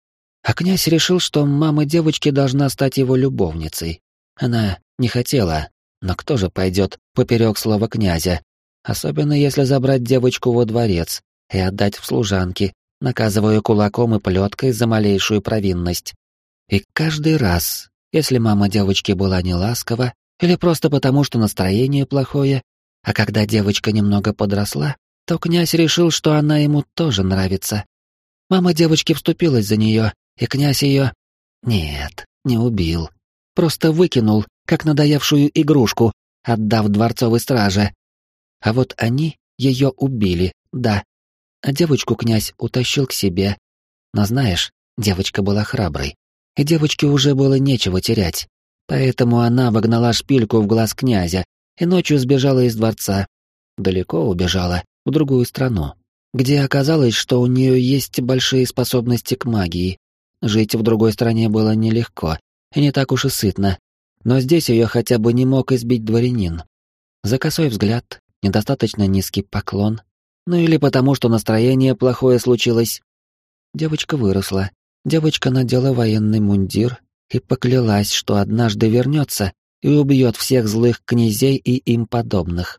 А князь решил, что мама девочки должна стать его любовницей. Она не хотела, но кто же пойдет поперек слова князя, особенно если забрать девочку во дворец и отдать в служанки, наказывая кулаком и плеткой за малейшую провинность. И каждый раз, если мама девочки была неласкова, или просто потому, что настроение плохое, а когда девочка немного подросла, то князь решил, что она ему тоже нравится. Мама девочки вступилась за нее, и князь ее... Нет, не убил. Просто выкинул, как надоевшую игрушку, отдав дворцовой страже. А вот они ее убили, да. А девочку князь утащил к себе. Но знаешь, девочка была храброй, и девочке уже было нечего терять. Поэтому она вогнала шпильку в глаз князя и ночью сбежала из дворца. Далеко убежала, в другую страну, где оказалось, что у нее есть большие способности к магии. Жить в другой стране было нелегко и не так уж и сытно, но здесь ее хотя бы не мог избить дворянин. За косой взгляд, недостаточно низкий поклон, ну или потому, что настроение плохое случилось. Девочка выросла, девочка надела военный мундир и поклялась, что однажды вернется и убьет всех злых князей и им подобных.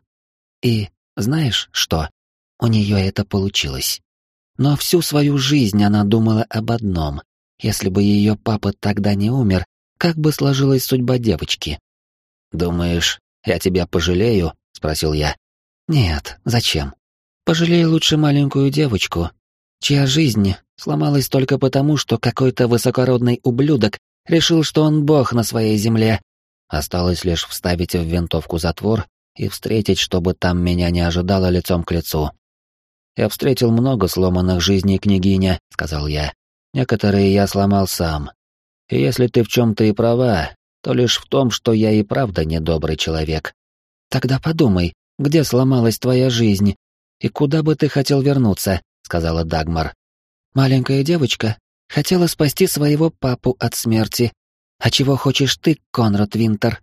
И знаешь что? У нее это получилось. Но всю свою жизнь она думала об одном. Если бы ее папа тогда не умер, как бы сложилась судьба девочки? «Думаешь, я тебя пожалею?» — спросил я. «Нет, зачем? Пожалей лучше маленькую девочку, чья жизнь сломалась только потому, что какой-то высокородный ублюдок решил, что он бог на своей земле». Осталось лишь вставить в винтовку затвор и встретить, чтобы там меня не ожидало лицом к лицу. «Я встретил много сломанных жизней, княгиня», — сказал я. «Некоторые я сломал сам. И если ты в чем-то и права, то лишь в том, что я и правда недобрый человек». «Тогда подумай, где сломалась твоя жизнь и куда бы ты хотел вернуться», — сказала Дагмар. «Маленькая девочка хотела спасти своего папу от смерти. А чего хочешь ты, Конрад Винтер?»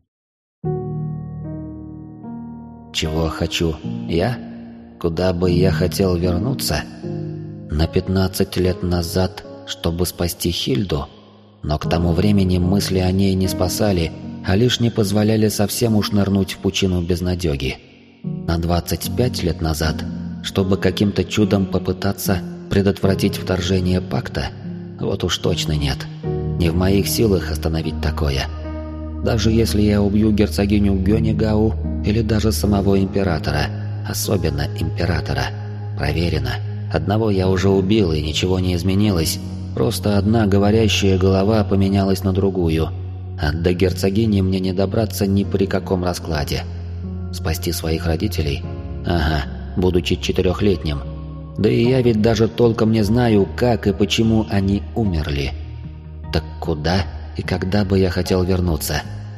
«Чего хочу я? Куда бы я хотел вернуться? На 15 лет назад, чтобы спасти Хильду, но к тому времени мысли о ней не спасали, а лишь не позволяли совсем уж нырнуть в пучину безнадёги. На 25 лет назад, чтобы каким-то чудом попытаться предотвратить вторжение пакта, вот уж точно нет. Не в моих силах остановить такое. Даже если я убью герцогиню Гёнигау или даже самого императора, особенно императора. Проверено. Одного я уже убил, и ничего не изменилось. Просто одна говорящая голова поменялась на другую. А до герцогини мне не добраться ни при каком раскладе. Спасти своих родителей? Ага, будучи 4-летним. Да и я ведь даже толком не знаю, как и почему они умерли. Так куда и когда бы я хотел вернуться?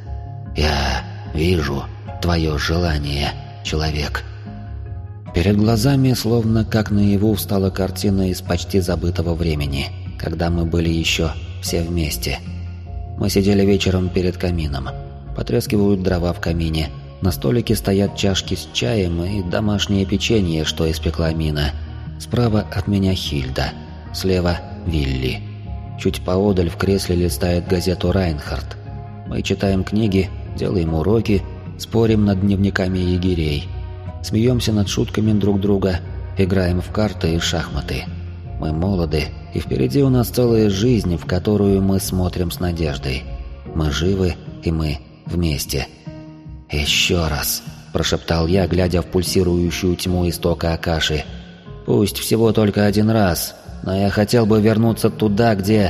Я вижу твое желание, человек. Перед глазами, словно как наяву, встала картина из почти забытого времени, когда мы были еще все вместе. Мы сидели вечером перед камином. Потрескивают дрова в камине. На столике стоят чашки с чаем и домашнее печенье, что испекла Мина. Справа от меня Хильда, слева Вилли. Чуть поодаль в кресле листает газету «Райнхард». Мы читаем книги, делаем уроки, спорим над дневниками егерей. Смеемся над шутками друг друга, играем в карты и шахматы. Мы молоды, и впереди у нас целая жизнь, в которую мы смотрим с надеждой. Мы живы, и мы вместе. «Еще раз», – прошептал я, глядя в пульсирующую тьму истока Акаши. «Пусть всего только один раз, но я хотел бы вернуться туда, где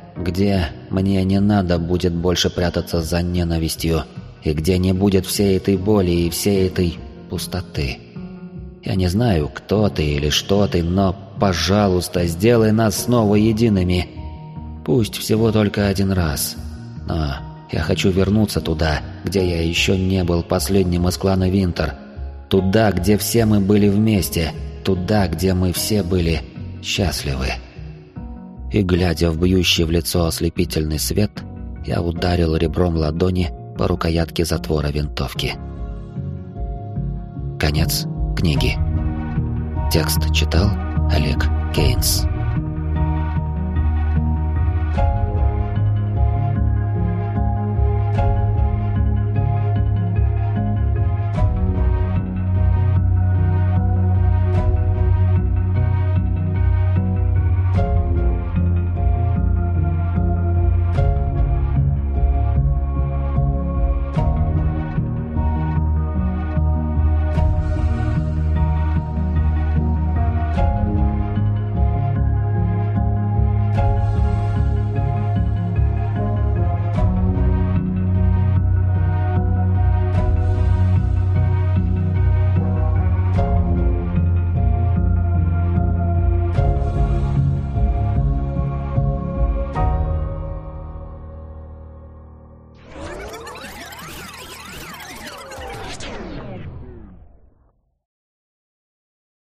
мне не надо будет больше прятаться за ненавистью, и где не будет всей этой боли и всей этой пустоты. Я не знаю, кто ты или что ты, но, пожалуйста, сделай нас снова едиными. Пусть всего только один раз, но я хочу вернуться туда, где я еще не был последним из клана Винтер, туда, где все мы были вместе, туда, где мы все были счастливы». И, глядя в бьющий в лицо ослепительный свет, я ударил ребром ладони по рукоятке затвора винтовки. Конец книги. Текст читал Олег Кейнс.